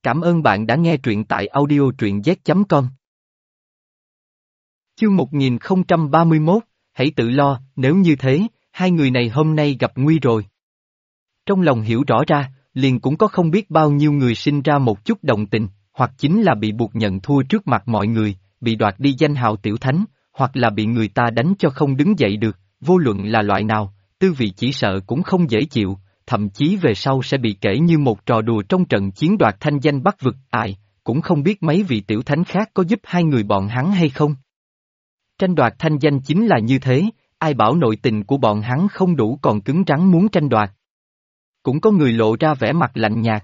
Cảm ơn bạn đã nghe truyện tại audio truyện z.com. Chương 1031, hãy tự lo, nếu như thế, hai người này hôm nay gặp nguy rồi. Trong lòng hiểu rõ ra, liền cũng có không biết bao nhiêu người sinh ra một chút đồng tình, hoặc chính là bị buộc nhận thua trước mặt mọi người, bị đoạt đi danh hào tiểu thánh, hoặc là bị người ta đánh cho không đứng dậy được, vô luận là loại nào, tư vị chỉ sợ cũng không dễ chịu, thậm chí về sau sẽ bị kể như một trò đùa trong trận chiến đoạt thanh danh Bắc vực, cũng không biết mấy vị tiểu thánh khác có giúp hai người bọn hắn hay không. Tranh đoạt thanh danh chính là như thế, ai bảo nội tình của bọn hắn không đủ còn cứng rắn muốn tranh đoạt. Cũng có người lộ ra vẻ mặt lạnh nhạt.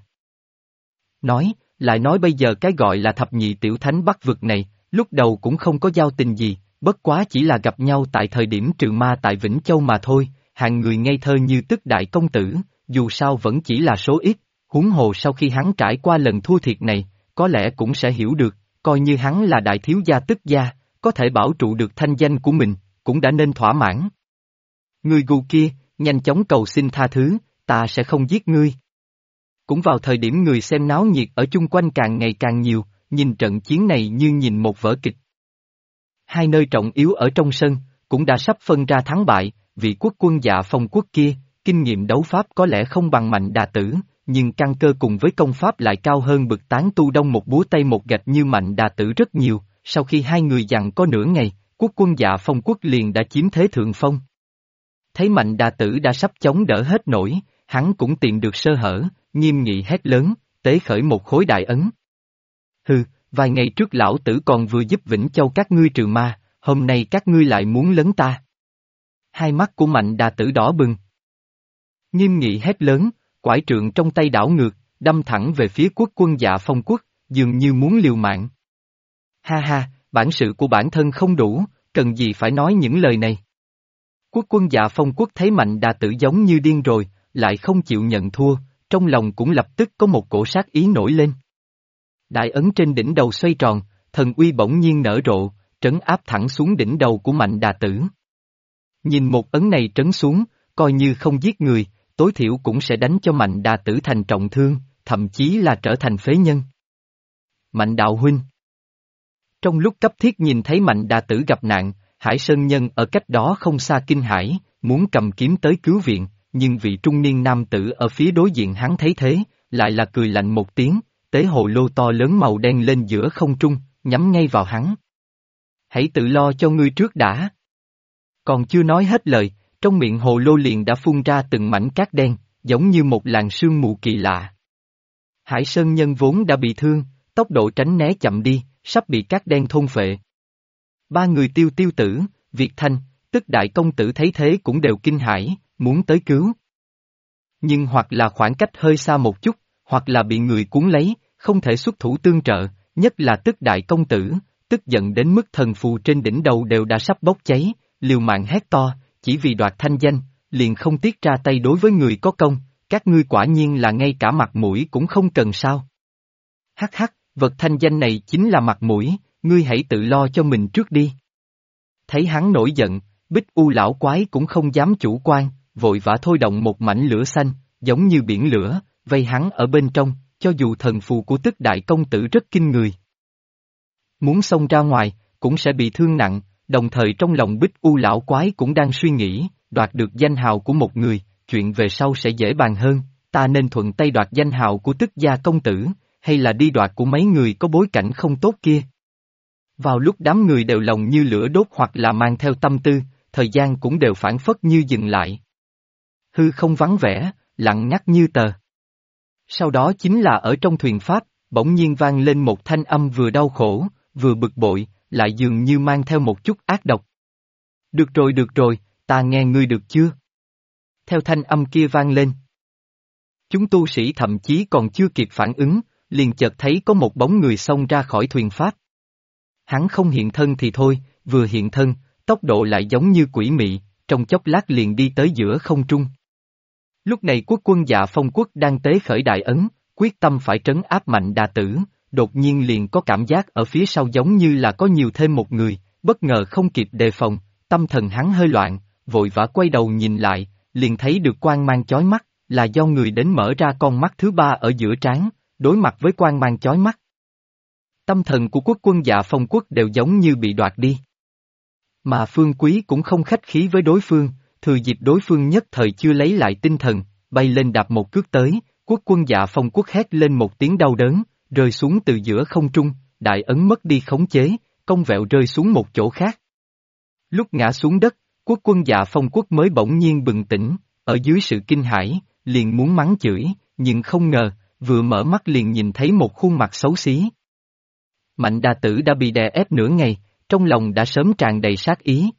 Lại nói bây giờ cái gọi là thập nhị tiểu thánh Bắc vực này, lúc đầu cũng không có giao tình gì, bất quá chỉ là gặp nhau tại thời điểm trừ ma tại Vĩnh Châu mà thôi, hàng người ngây thơ như Tức đại công tử, dù sao vẫn chỉ là số ít, huống hồ sau khi hắn trải qua lần thua thiệt này, có lẽ cũng sẽ hiểu được, coi như hắn là đại thiếu gia Tức gia, có thể bảo trụ được thanh danh của mình, cũng đã nên thỏa mãn. Người gù kia, nhanh chóng cầu xin tha thứ, ta sẽ không giết ngươi. Cũng vào thời điểm người xem náo nhiệt ở chung quanh càng ngày càng nhiều, nhìn trận chiến này như nhìn một vở kịch. Hai nơi trọng yếu ở trong sân, cũng đã sắp phân ra thắng bại, vị quốc quân Dạ Phong quốc kia, kinh nghiệm đấu pháp có lẽ không bằng Mạnh Đà Tử, nhưng căn cơ cùng với công pháp lại cao hơn bực tán tu đông một búa tay một gạch như Mạnh Đà Tử rất nhiều, sau khi hai người giằng có nửa ngày, quốc quân Dạ Phong quốc liền đã chiếm thế thượng phong. Thấy Mạnh Đà Tử đã sắp chống đỡ hết nổi, hắn cũng tìm được sơ hở, nghiêm nghị hét lớn, tế khởi một khối đại ấn. Hừ, vài ngày trước lão tử còn vừa giúp Vĩnh Châu các ngươi trừ ma, hôm nay các ngươi lại muốn lấn ta. Hai mắt của Mạnh Đà Tử đỏ bừng. Nghiêm nghị hét lớn, quải trượng trong tay đảo ngược, đâm thẳng về phía quốc quân Dạ Phong quốc, dường như muốn liều mạng. Ha ha, bản sự của bản thân không đủ, cần gì phải nói những lời này. Quốc quân Dạ Phong quốc thấy Mạnh Đà Tử giống như điên rồi, lại không chịu nhận thua, trong lòng cũng lập tức có một cổ sát ý nổi lên. Đại ấn trên đỉnh đầu xoay tròn, thần uy bỗng nhiên nở rộ, trấn áp thẳng xuống đỉnh đầu của Mạnh Đà Tử. Nhìn một ấn này trấn xuống, coi như không giết người, tối thiểu cũng sẽ đánh cho Mạnh Đà Tử thành trọng thương, thậm chí là trở thành phế nhân. Mạnh đạo huynh. Trong lúc cấp thiết nhìn thấy Mạnh Đà Tử gặp nạn, Hải Sơn Nhân ở cách đó không xa kinh hãi, muốn cầm kiếm tới cứu viện, nhưng vị trung niên nam tử ở phía đối diện hắn thấy thế, lại là cười lạnh một tiếng, tế hồ lô to lớn màu đen lên giữa không trung, nhắm ngay vào hắn. Hãy tự lo cho ngươi trước đã. Còn chưa nói hết lời, trong miệng hồ lô liền đã phun ra từng mảnh cát đen, giống như một làn sương mù kỳ lạ. Hải Sơn Nhân vốn đã bị thương, tốc độ tránh né chậm đi, sắp bị cát đen thôn phệ. Ba người Tiêu Tiêu Tử, Việt Thanh, Tức đại công tử thấy thế cũng đều kinh hãi, muốn tới cứu. Nhưng hoặc là khoảng cách hơi xa một chút, hoặc là bị người cuốn lấy, không thể xuất thủ tương trợ, nhất là Tức đại công tử, tức giận đến mức thần phù trên đỉnh đầu đều đã sắp bốc cháy, liều mạng hét to, chỉ vì đoạt thanh danh, liền không tiếc ra tay đối với người có công, các ngươi quả nhiên là ngay cả mặt mũi cũng không cần sao. Hắc hắc, vật thanh danh này chính là mặt mũi, ngươi hãy tự lo cho mình trước đi. Thấy hắn nổi giận, Bích U lão quái cũng không dám chủ quan, vội vã thôi động một mảnh lửa xanh, giống như biển lửa, vây hắn ở bên trong, cho dù thần phù của Tức đại công tử rất kinh người. Muốn xông ra ngoài, cũng sẽ bị thương nặng, đồng thời trong lòng Bích U lão quái cũng đang suy nghĩ, đoạt được danh hào của một người, chuyện về sau sẽ dễ bàn hơn, ta nên thuận tay đoạt danh hào của Tức gia công tử, hay là đi đoạt của mấy người có bối cảnh không tốt kia. Vào lúc đám người đều lòng như lửa đốt hoặc là mang theo tâm tư, thời gian cũng đều phảng phất như dừng lại. Hư không vắng vẻ, lặng ngắt như tờ. Sau đó chính là ở trong thuyền pháp, bỗng nhiên vang lên một thanh âm vừa đau khổ, vừa bực bội, lại dường như mang theo một chút ác độc. Được rồi, ta nghe ngươi được chưa? Theo thanh âm kia vang lên. Chúng tu sĩ thậm chí còn chưa kịp phản ứng, liền chợt thấy có một bóng người xông ra khỏi thuyền pháp. Hắn không hiện thân thì thôi, vừa hiện thân, tốc độ lại giống như quỷ mị, trong chốc lát liền đi tới giữa không trung. Lúc này quốc quân Dạ Phong quốc đang tế khởi đại ấn, quyết tâm phải trấn áp Mạnh Đà Tử, đột nhiên liền có cảm giác ở phía sau giống như là có nhiều thêm một người, bất ngờ không kịp đề phòng, tâm thần hắn hơi loạn, vội vã quay đầu nhìn lại, liền thấy được quang mang chói mắt, là do người đến mở ra con mắt thứ ba ở giữa trán, đối mặt với quang mang chói mắt. Tâm thần của quốc quân Dạ Phong quốc đều giống như bị đoạt đi. Mà Phương Quý cũng không khách khí với đối phương, thừa dịp đối phương nhất thời chưa lấy lại tinh thần, bay lên đạp một cước tới, quốc quân Dạ Phong quốc hét lên một tiếng đau đớn, rơi xuống từ giữa không trung, đại ấn mất đi khống chế, cong vẹo rơi xuống một chỗ khác. Lúc ngã xuống đất, quốc quân Dạ Phong quốc mới bỗng nhiên bừng tỉnh, ở dưới sự kinh hãi, liền muốn mắng chửi, nhưng không ngờ, vừa mở mắt liền nhìn thấy một khuôn mặt xấu xí. Mạnh đà tử đã bị đè ép nửa ngày, trong lòng đã sớm tràn đầy sát ý.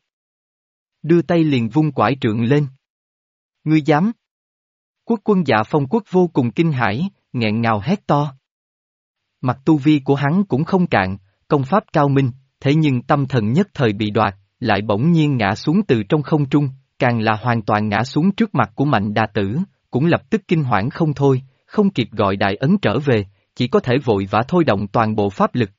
Đưa tay liền vung quải trượng lên. Ngươi dám? Quốc quân Dạ Phong quốc vô cùng kinh hãi, nghẹn ngào hét to. Mặt tu vi của hắn cũng không cạn, công pháp cao minh, thế nhưng tâm thần nhất thời bị đoạt, lại bỗng nhiên ngã xuống từ trong không trung, càng là hoàn toàn ngã xuống trước mặt của Mạnh đà tử, cũng lập tức kinh hoảng không thôi, không kịp gọi đại ấn trở về, chỉ có thể vội vã thôi động toàn bộ pháp lực.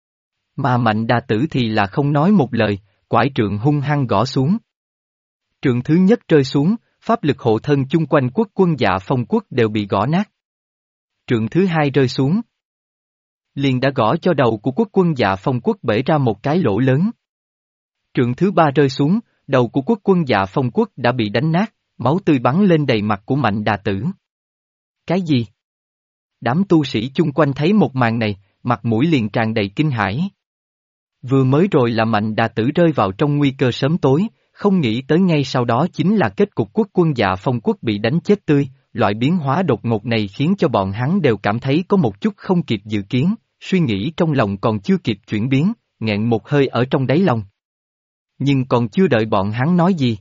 Mà Mạnh đà tử thì là không nói một lời, quải trượng hung hăng gõ xuống. Trượng thứ nhất rơi xuống, pháp lực hộ thân chung quanh quốc quân Dạ Phong quốc đều bị gõ nát. Trượng thứ hai rơi xuống, liền đã gõ cho đầu của quốc quân Dạ Phong quốc bể ra một cái lỗ lớn. Trượng thứ ba rơi xuống, đầu của quốc quân Dạ Phong quốc đã bị đánh nát, máu tươi bắn lên đầy mặt của Mạnh đà tử. Cái gì? Đám tu sĩ chung quanh thấy một màn này, mặt mũi liền tràn đầy kinh hãi. Vừa mới rồi là Mạnh đà tử rơi vào trong nguy cơ sớm tối, không nghĩ tới ngay sau đó chính là kết cục quốc quân Dạ Phong quốc bị đánh chết tươi, loại biến hóa đột ngột này khiến cho bọn hắn đều cảm thấy có một chút không kịp dự kiến, suy nghĩ trong lòng còn chưa kịp chuyển biến, nghẹn một hơi ở trong đáy lòng. Nhưng còn chưa đợi bọn hắn nói gì.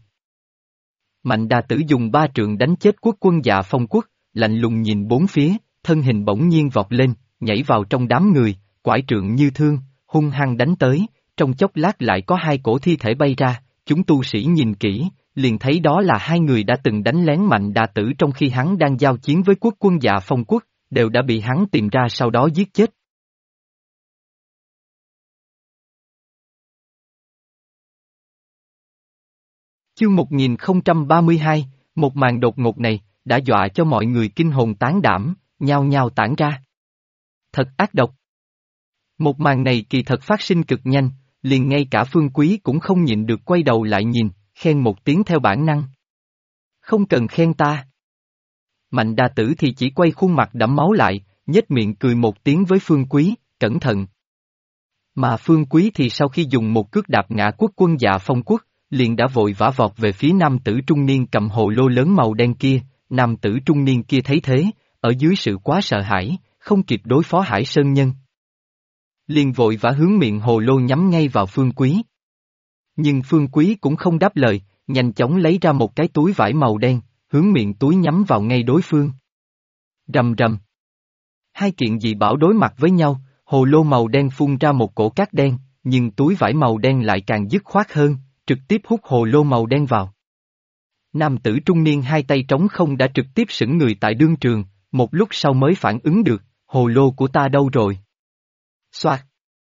Mạnh đà tử dùng ba trượng đánh chết quốc quân Dạ Phong quốc, lạnh lùng nhìn bốn phía, thân hình bỗng nhiên vọt lên, nhảy vào trong đám người, quải trượng như thương, hung hăng đánh tới, trong chốc lát lại có hai cổ thi thể bay ra, chúng tu sĩ nhìn kỹ, liền thấy đó là hai người đã từng đánh lén Mạnh đà tử trong khi hắn đang giao chiến với quốc quân Dạ Phong quốc, đều đã bị hắn tìm ra sau đó giết chết. Chương 1032, một màn đột ngột này, đã dọa cho mọi người kinh hồn tán đảm, nhao nhao tản ra. Thật ác độc. Một màn này kỳ thật phát sinh cực nhanh, liền ngay cả Phương Quý cũng không nhịn được quay đầu lại nhìn, khen một tiếng theo bản năng. Không cần khen ta. Mạnh đà tử thì chỉ quay khuôn mặt đẫm máu lại, nhếch miệng cười một tiếng với Phương Quý, cẩn thận. Mà Phương Quý thì sau khi dùng một cước đạp ngã quốc quân Dạ Phong quốc, liền đã vội vã vọt về phía nam tử trung niên cầm hồ lô lớn màu đen kia, nam tử trung niên kia thấy thế, ở dưới sự quá sợ hãi, không kịp đối phó Hải Sơn Nhân. Liền vội vã hướng miệng hồ lô nhắm ngay vào Phương Quý. Nhưng Phương Quý cũng không đáp lời, nhanh chóng lấy ra một cái túi vải màu đen, hướng miệng túi nhắm vào ngay đối phương. Rầm rầm. Hai kiện dị bảo đối mặt với nhau, hồ lô màu đen phun ra một cổ cát đen, nhưng túi vải màu đen lại càng dứt khoát hơn, trực tiếp hút hồ lô màu đen vào. Nam tử trung niên hai tay trống không đã trực tiếp sững người tại đương trường, một lúc sau mới phản ứng được, hồ lô của ta đâu rồi? Xoạt.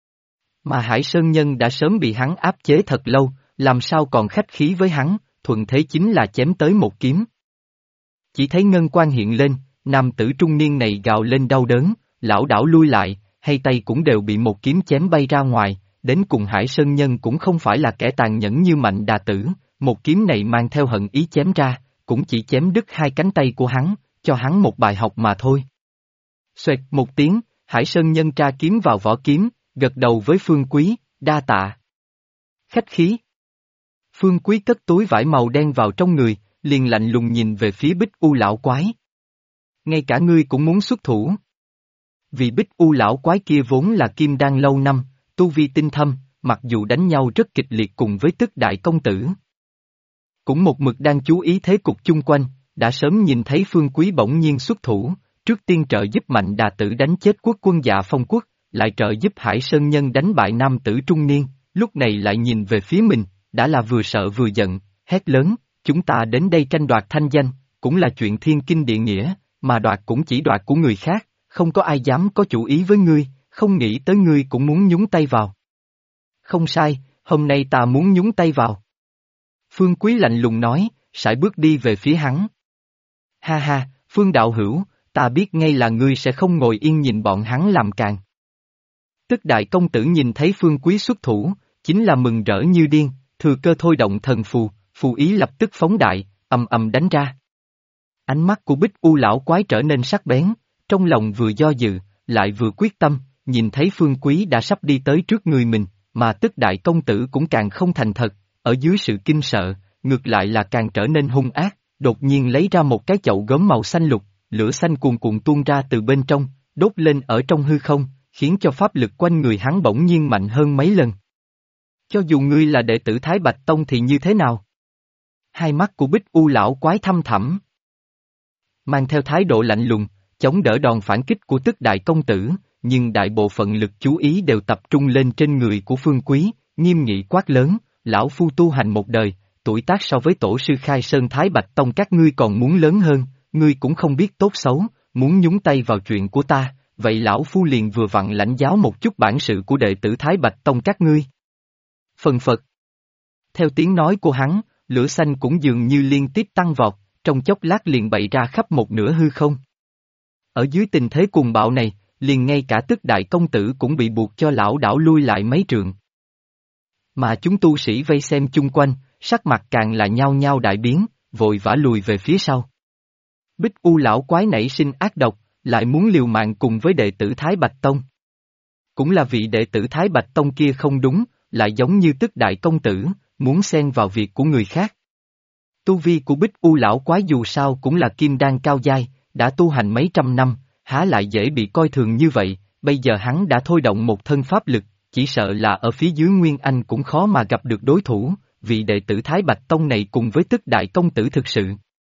Mà Hải Sơn Nhân đã sớm bị hắn áp chế thật lâu, làm sao còn khách khí với hắn, thuận thế chính là chém tới một kiếm. Chỉ thấy ngân quang hiện lên, nam tử trung niên này gào lên đau đớn, lảo đảo lui lại, hay tay cũng đều bị một kiếm chém bay ra ngoài, đến cùng Hải Sơn Nhân cũng không phải là kẻ tàn nhẫn như Mạnh đà tử, một kiếm này mang theo hận ý chém ra, cũng chỉ chém đứt hai cánh tay của hắn, cho hắn một bài học mà thôi. Xoẹt một tiếng, Hải Sơn Nhân tra kiếm vào vỏ kiếm, gật đầu với Phương Quý, đa tạ. Khách khí. Phương Quý cất túi vải màu đen vào trong người, liền lạnh lùng nhìn về phía Bích U lão quái. Ngay cả ngươi cũng muốn xuất thủ. Vì Bích U lão quái kia vốn là kim đan lâu năm, tu vi tinh thâm, mặc dù đánh nhau rất kịch liệt cùng với Tức đại công tử. Cũng một mực đang chú ý thế cục chung quanh, đã sớm nhìn thấy Phương Quý bỗng nhiên xuất thủ, trước tiên trợ giúp Mạnh đà tử đánh chết quốc quân Dạ Phong quốc, lại trợ giúp Hải Sơn Nhân đánh bại nam tử trung niên, lúc này lại nhìn về phía mình, đã là vừa sợ vừa giận, hét lớn, chúng ta đến đây tranh đoạt thanh danh, cũng là chuyện thiên kinh địa nghĩa, mà đoạt cũng chỉ đoạt của người khác, không có ai dám có chủ ý với ngươi, không nghĩ tới ngươi cũng muốn nhúng tay vào. Không sai, hôm nay ta muốn nhúng tay vào. Phương Quý lạnh lùng nói, sải bước đi về phía hắn. Ha ha, Phương đạo hữu, Ta biết ngay là ngươi sẽ không ngồi yên nhìn bọn hắn làm càng. Tức đại công tử nhìn thấy Phương Quý xuất thủ, chính là mừng rỡ như điên, thừa cơ thôi động thần phù, phù ý lập tức phóng đại, ầm ầm đánh ra. Ánh mắt của Bích U lão quái trở nên sắc bén, trong lòng vừa do dự, lại vừa quyết tâm, nhìn thấy Phương Quý đã sắp đi tới trước người mình, mà tức đại công tử cũng càng không thành thật, ở dưới sự kinh sợ, ngược lại là càng trở nên hung ác, đột nhiên lấy ra một cái chậu gốm màu xanh lục, lửa xanh cuồn cuộn tuôn ra từ bên trong, đốt lên ở trong hư không, khiến cho pháp lực quanh người hắn bỗng nhiên mạnh hơn mấy lần. Cho dù ngươi là đệ tử Thái Bạch Tông thì như thế nào? Hai mắt của Bích U lão quái thăm thẳm, mang theo thái độ lạnh lùng, chống đỡ đòn phản kích của tức đại công tử, nhưng đại bộ phận lực chú ý đều tập trung lên trên người của Phương Quý, nghiêm nghị quát lớn, lão phu tu hành một đời, tuổi tác so với tổ sư Khai Sơn Thái Bạch Tông các ngươi còn muốn lớn hơn, ngươi cũng không biết tốt xấu, muốn nhúng tay vào chuyện của ta, vậy lão phu liền vừa vặn lãnh giáo một chút bản sự của đệ tử Thái Bạch Tông các ngươi. Phần phật. Theo tiếng nói của hắn, lửa xanh cũng dường như liên tiếp tăng vọt, trong chốc lát liền bậy ra khắp một nửa hư không. Ở dưới tình thế cuồng bạo này, liền ngay cả tức đại công tử cũng bị buộc cho lão đảo lui lại mấy trượng. Mà chúng tu sĩ vây xem chung quanh, sắc mặt càng là nhao nhao đại biến, vội vã lùi về phía sau. Bích U lão quái nảy sinh ác độc, lại muốn liều mạng cùng với đệ tử Thái Bạch Tông. Cũng là vị đệ tử Thái Bạch Tông kia không đúng, lại giống như tức đại công tử, muốn xen vào việc của người khác. Tu vi của Bích U lão quái dù sao cũng là kim đan cao giai, đã tu hành mấy trăm năm, há lại dễ bị coi thường như vậy, bây giờ hắn đã thôi động một thân pháp lực, chỉ sợ là ở phía dưới Nguyên Anh cũng khó mà gặp được đối thủ, vị đệ tử Thái Bạch Tông này cùng với tức đại công tử thực sự.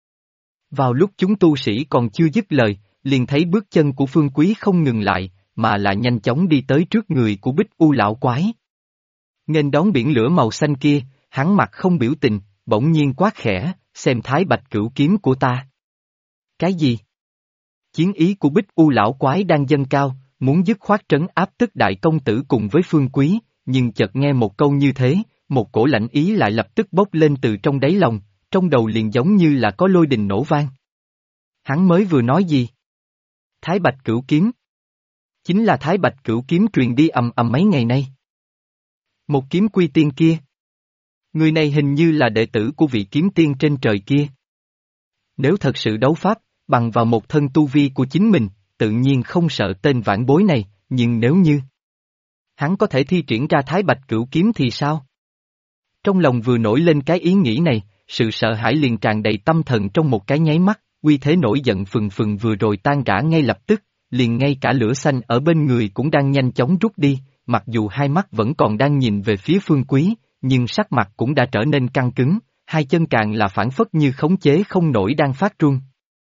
Vào lúc chúng tu sĩ còn chưa dứt lời, liền thấy bước chân của Phương Quý không ngừng lại, mà là nhanh chóng đi tới trước người của Bích U lão quái. Nghênh đón biển lửa màu xanh kia, hắn mặt không biểu tình, bỗng nhiên quát khẽ, xem Thái Bạch cửu kiếm của ta. Cái gì? Chiến ý của Bích U lão quái đang dâng cao, muốn dứt khoát trấn áp tức đại công tử cùng với Phương Quý, nhưng chợt nghe một câu như thế, một cổ lãnh ý lại lập tức bốc lên từ trong đáy lòng, trong đầu liền giống như là có lôi đình nổ vang. Hắn mới vừa nói gì? Thái Bạch cửu kiếm. Chính là Thái Bạch cửu kiếm truyền đi ầm ầm mấy ngày nay. Một kiếm quy tiên kia. Người này hình như là đệ tử của vị kiếm tiên trên trời kia. Nếu thật sự đấu pháp, bằng vào một thân tu vi của chính mình, tự nhiên không sợ tên vãn bối này, nhưng nếu như hắn có thể thi triển ra Thái Bạch cửu kiếm thì sao? Trong lòng vừa nổi lên cái ý nghĩ này, sự sợ hãi liền tràn đầy tâm thần trong một cái nháy mắt, uy thế nổi giận phừng phừng vừa rồi tan rã ngay lập tức, liền ngay cả lửa xanh ở bên người cũng đang nhanh chóng rút đi, mặc dù hai mắt vẫn còn đang nhìn về phía Phương Quý, nhưng sắc mặt cũng đã trở nên căng cứng, hai chân càng là phản phất như khống chế không nổi đang phát run.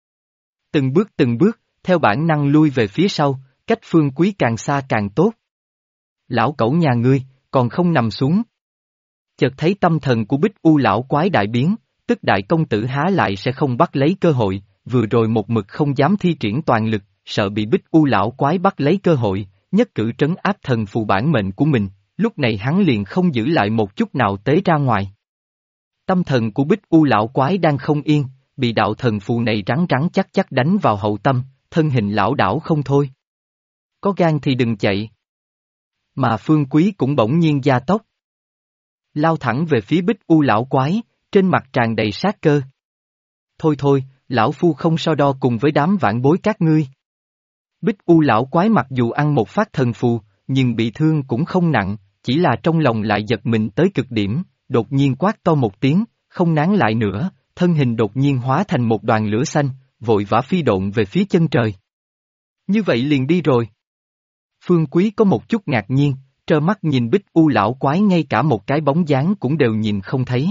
Từng bước, theo bản năng lui về phía sau, cách Phương Quý càng xa càng tốt. Lão cẩu nhà ngươi, còn không nằm xuống. Chợt thấy tâm thần của Bích U lão quái đại biến, tức đại công tử há lại sẽ không bắt lấy cơ hội, vừa rồi một mực không dám thi triển toàn lực, sợ bị Bích U lão quái bắt lấy cơ hội, nhất cử trấn áp thần phù bản mệnh của mình, lúc này hắn liền không giữ lại một chút nào tế ra ngoài. Tâm thần của Bích U lão quái đang không yên, bị đạo thần phù này rắn rắn chắc chắc đánh vào hậu tâm, thân hình lão đảo không thôi. Có gan thì đừng chạy. Mà Phương Quý cũng bỗng nhiên gia tốc. Lao thẳng về phía Bích U lão quái, trên mặt tràn đầy sát cơ. Thôi, lão phu không so đo cùng với đám vãn bối các ngươi. Bích U lão quái mặc dù ăn một phát thần phù, nhưng bị thương cũng không nặng, chỉ là trong lòng lại giật mình tới cực điểm, đột nhiên quát to một tiếng, không nán lại nữa, thân hình đột nhiên hóa thành một đoàn lửa xanh, vội vã phi độn về phía chân trời. Như vậy liền đi rồi. Phương Quý có một chút ngạc nhiên, trơ mắt nhìn Bích U lão quái ngay cả một cái bóng dáng cũng đều nhìn không thấy.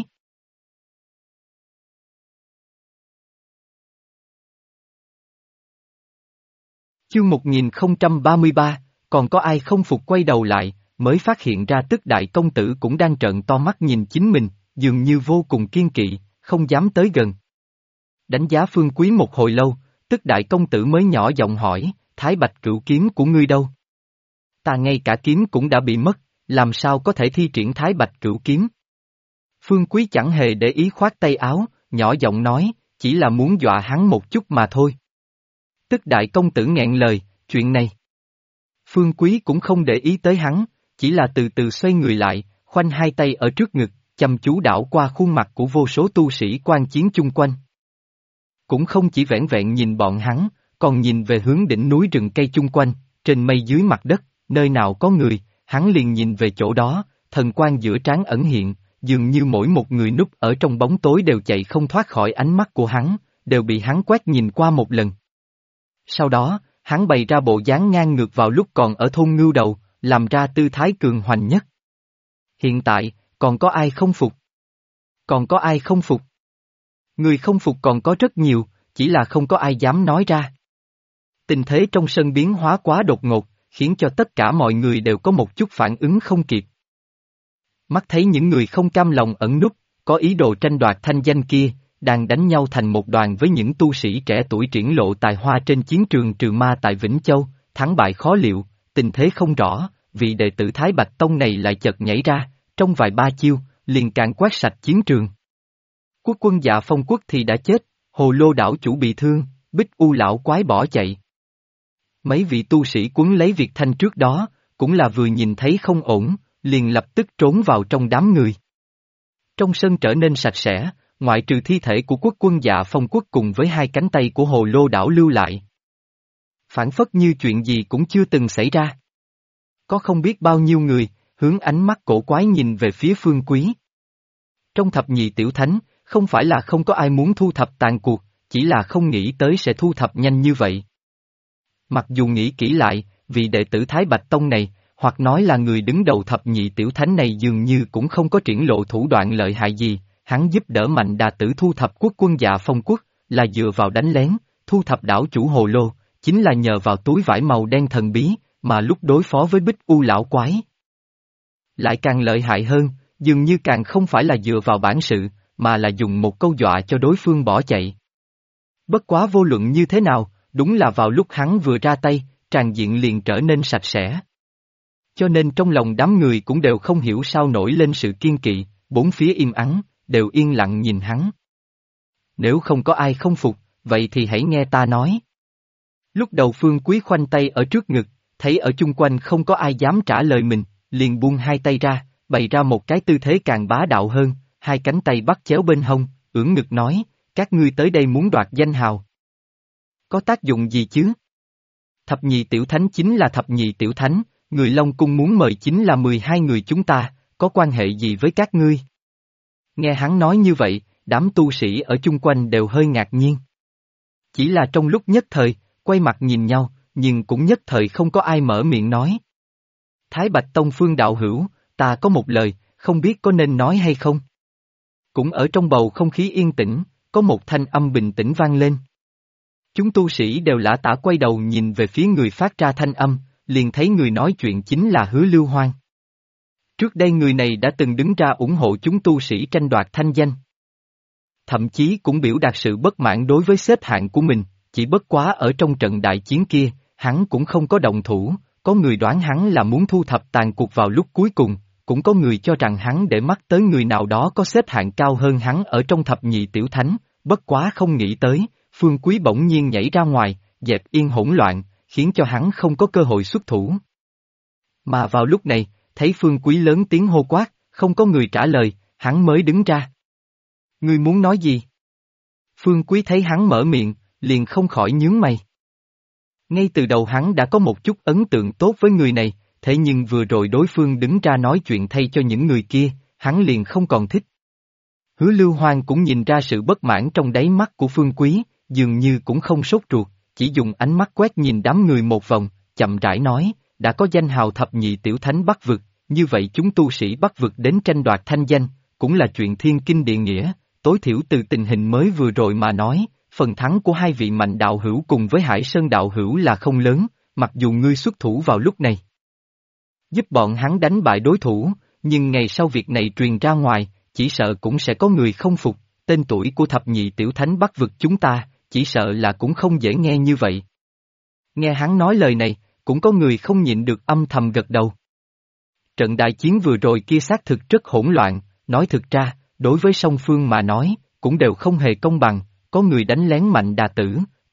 Chương 1033, còn có ai không phục quay đầu lại, mới phát hiện ra tức đại công tử cũng đang trợn to mắt nhìn chính mình, dường như vô cùng kiên kỵ, không dám tới gần. Đánh giá Phương Quý một hồi lâu, tức đại công tử mới nhỏ giọng hỏi, Thái Bạch cửu kiếm của ngươi đâu? Ta ngay cả kiếm cũng đã bị mất, làm sao có thể thi triển Thái Bạch cửu kiếm? Phương Quý chẳng hề để ý khoát tay áo, nhỏ giọng nói, chỉ là muốn dọa hắn một chút mà thôi. Tức đại công tử nghẹn lời, chuyện này. Phương Quý cũng không để ý tới hắn, chỉ là từ từ xoay người lại, khoanh hai tay ở trước ngực, chăm chú đảo qua khuôn mặt của vô số tu sĩ quan chiến chung quanh. Cũng không chỉ vẻn vẹn nhìn bọn hắn, còn nhìn về hướng đỉnh núi rừng cây chung quanh, trên mây dưới mặt đất, nơi nào có người, hắn liền nhìn về chỗ đó, thần quang giữa trán ẩn hiện, dường như mỗi một người núp ở trong bóng tối đều chạy không thoát khỏi ánh mắt của hắn, đều bị hắn quét nhìn qua một lần. Sau đó, hắn bày ra bộ dáng ngang ngược vào lúc còn ở thôn Ngưu Đầu, làm ra tư thái cường hoành nhất. Hiện tại, còn có ai không phục? Còn có ai không phục? Người không phục còn có rất nhiều, chỉ là không có ai dám nói ra. Tình thế trong sân biến hóa quá đột ngột, khiến cho tất cả mọi người đều có một chút phản ứng không kịp. Mắt thấy những người không cam lòng ẩn núp, có ý đồ tranh đoạt thanh danh kia, đang đánh nhau thành một đoàn với những tu sĩ trẻ tuổi triển lộ tài hoa trên chiến trường trừ ma tại Vĩnh Châu, thắng bại khó liệu, tình thế không rõ, vị đệ tử Thái Bạch Tông này lại chợt nhảy ra, trong vài ba chiêu, liền càn quét sạch chiến trường. Quốc quân Dạ Phong Quốc thì đã chết, Hồ Lô đảo chủ bị thương, Bích U lão quái bỏ chạy. Mấy vị tu sĩ quấn lấy Việt Thanh trước đó, cũng là vừa nhìn thấy không ổn, liền lập tức trốn vào trong đám người. Trong sân trở nên sạch sẽ, ngoại trừ thi thể của quốc quân Dạ Phong Quốc cùng với hai cánh tay của Hồ Lô đảo lưu lại. Phản phất như chuyện gì cũng chưa từng xảy ra. Có không biết bao nhiêu người, hướng ánh mắt cổ quái nhìn về phía Phương Quý. Trong thập nhị tiểu thánh, không phải là không có ai muốn thu thập tàn cuộc, chỉ là không nghĩ tới sẽ thu thập nhanh như vậy. Mặc dù nghĩ kỹ lại, vị đệ tử Thái Bạch Tông này, hoặc nói là người đứng đầu thập nhị tiểu thánh này dường như cũng không có triển lộ thủ đoạn lợi hại gì, hắn giúp đỡ Mạnh Đà Tử thu thập quốc quân Dạ Phong Quốc, là dựa vào đánh lén, thu thập đảo chủ Hồ Lô, chính là nhờ vào túi vải màu đen thần bí, mà lúc đối phó với Bích U lão quái. Lại càng lợi hại hơn, dường như càng không phải là dựa vào bản sự, mà là dùng một câu dọa cho đối phương bỏ chạy. Bất quá vô luận như thế nào, đúng là vào lúc hắn vừa ra tay, tràng diện liền trở nên sạch sẽ. Cho nên trong lòng đám người cũng đều không hiểu sao nổi lên sự kiên kỵ, bốn phía im ắng, đều yên lặng nhìn hắn. Nếu không có ai không phục, vậy thì hãy nghe ta nói. Lúc đầu Phương Quý khoanh tay ở trước ngực, thấy ở chung quanh không có ai dám trả lời mình, liền buông hai tay ra, bày ra một cái tư thế càng bá đạo hơn, hai cánh tay bắt chéo bên hông, ưỡn ngực nói, các ngươi tới đây muốn đoạt danh hào. Có tác dụng gì chứ? Thập nhị tiểu thánh chính là thập nhị tiểu thánh, người Long Cung muốn mời chính là 12 người chúng ta, có quan hệ gì với các ngươi? Nghe hắn nói như vậy, đám tu sĩ ở chung quanh đều hơi ngạc nhiên. Chỉ là trong lúc nhất thời, quay mặt nhìn nhau, nhưng cũng nhất thời không có ai mở miệng nói. Thái Bạch Tông Phương đạo hữu, ta có một lời, không biết có nên nói hay không? Cũng ở trong bầu không khí yên tĩnh, có một thanh âm bình tĩnh vang lên. Chúng tu sĩ đều lả tả quay đầu nhìn về phía người phát ra thanh âm, liền thấy người nói chuyện chính là Hứa Lưu Hoang. Trước đây người này đã từng đứng ra ủng hộ chúng tu sĩ tranh đoạt thanh danh. Thậm chí cũng biểu đạt sự bất mãn đối với xếp hạng của mình, chỉ bất quá ở trong trận đại chiến kia, hắn cũng không có động thủ, có người đoán hắn là muốn thu thập tàn cuộc vào lúc cuối cùng, cũng có người cho rằng hắn để mắt tới người nào đó có xếp hạng cao hơn hắn ở trong thập nhị tiểu thánh, bất quá không nghĩ tới, Phương Quý bỗng nhiên nhảy ra ngoài, dẹp yên hỗn loạn, khiến cho hắn không có cơ hội xuất thủ. Mà vào lúc này, thấy Phương Quý lớn tiếng hô quát, không có người trả lời, hắn mới đứng ra. Ngươi muốn nói gì? Phương Quý thấy hắn mở miệng, liền không khỏi nhướng mày. Ngay từ đầu hắn đã có một chút ấn tượng tốt với người này, thế nhưng vừa rồi đối phương đứng ra nói chuyện thay cho những người kia, hắn liền không còn thích. Hứa Lưu Hoang cũng nhìn ra sự bất mãn trong đáy mắt của Phương Quý, dường như cũng không sốt ruột, chỉ dùng ánh mắt quét nhìn đám người một vòng, chậm rãi nói, đã có danh hào thập nhị tiểu thánh Bắc vực, như vậy chúng tu sĩ Bắc vực đến tranh đoạt thanh danh, cũng là chuyện thiên kinh địa nghĩa, tối thiểu từ tình hình mới vừa rồi mà nói, phần thắng của hai vị Mạnh đạo hữu cùng với Hải Sơn đạo hữu là không lớn, mặc dù ngươi xuất thủ vào lúc này. Giúp bọn hắn đánh bại đối thủ, nhưng ngày sau việc này truyền ra ngoài, chỉ sợ cũng sẽ có người không phục, tên tuổi của thập nhị tiểu thánh Bắc vực chúng ta, chỉ sợ là cũng không dễ nghe như vậy. Nghe hắn nói lời này, cũng có người không nhịn được âm thầm gật đầu. Trận đại chiến vừa rồi kia xác thực rất hỗn loạn, nói thực ra, đối với song phương mà nói, cũng đều không hề công bằng, có người đánh lén Mạnh Đà Tử,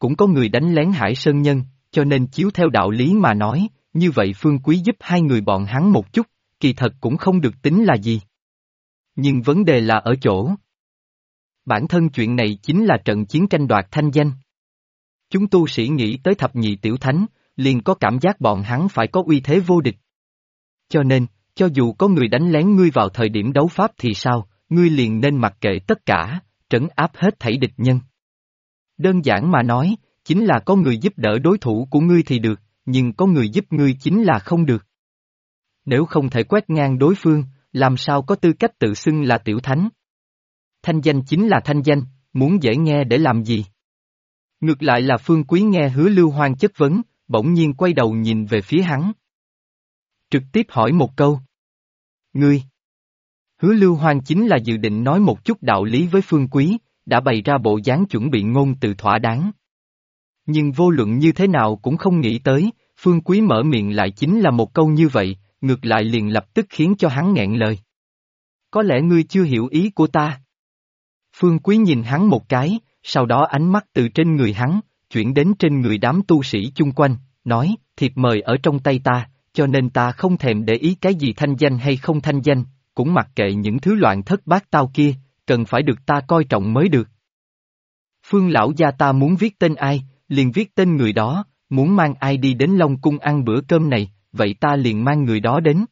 cũng có người đánh lén Hải Sơn Nhân, cho nên chiếu theo đạo lý mà nói, như vậy Phương Quý giúp hai người bọn hắn một chút, kỳ thật cũng không được tính là gì. Nhưng vấn đề là ở chỗ. Bản thân chuyện này chính là trận chiến tranh đoạt thanh danh. Chúng tu sĩ nghĩ tới thập nhị tiểu thánh, liền có cảm giác bọn hắn phải có uy thế vô địch. Cho nên, cho dù có người đánh lén ngươi vào thời điểm đấu pháp thì sao, ngươi liền nên mặc kệ tất cả, trấn áp hết thảy địch nhân. Đơn giản mà nói, chính là có người giúp đỡ đối thủ của ngươi thì được, nhưng có người giúp ngươi chính là không được. Nếu không thể quét ngang đối phương, làm sao có tư cách tự xưng là tiểu thánh? Thanh danh chính là thanh danh, muốn dễ nghe để làm gì? Ngược lại là Phương Quý nghe Hứa Lưu Hoang chất vấn, bỗng nhiên quay đầu nhìn về phía hắn. Trực tiếp hỏi một câu. Ngươi. Hứa Lưu Hoang chính là dự định nói một chút đạo lý với Phương Quý, đã bày ra bộ dáng chuẩn bị ngôn từ thỏa đáng. Nhưng vô luận như thế nào cũng không nghĩ tới, Phương Quý mở miệng lại chính là một câu như vậy, ngược lại liền lập tức khiến cho hắn nghẹn lời. Có lẽ ngươi chưa hiểu ý của ta. Phương Quý nhìn hắn một cái, sau đó ánh mắt từ trên người hắn, chuyển đến trên người đám tu sĩ chung quanh, nói, thiệp mời ở trong tay ta, cho nên ta không thèm để ý cái gì thanh danh hay không thanh danh, cũng mặc kệ những thứ loạn thất bát tao kia, cần phải được ta coi trọng mới được. Phương lão gia ta muốn viết tên ai, liền viết tên người đó, muốn mang ai đi đến Long Cung ăn bữa cơm này, vậy ta liền mang người đó đến.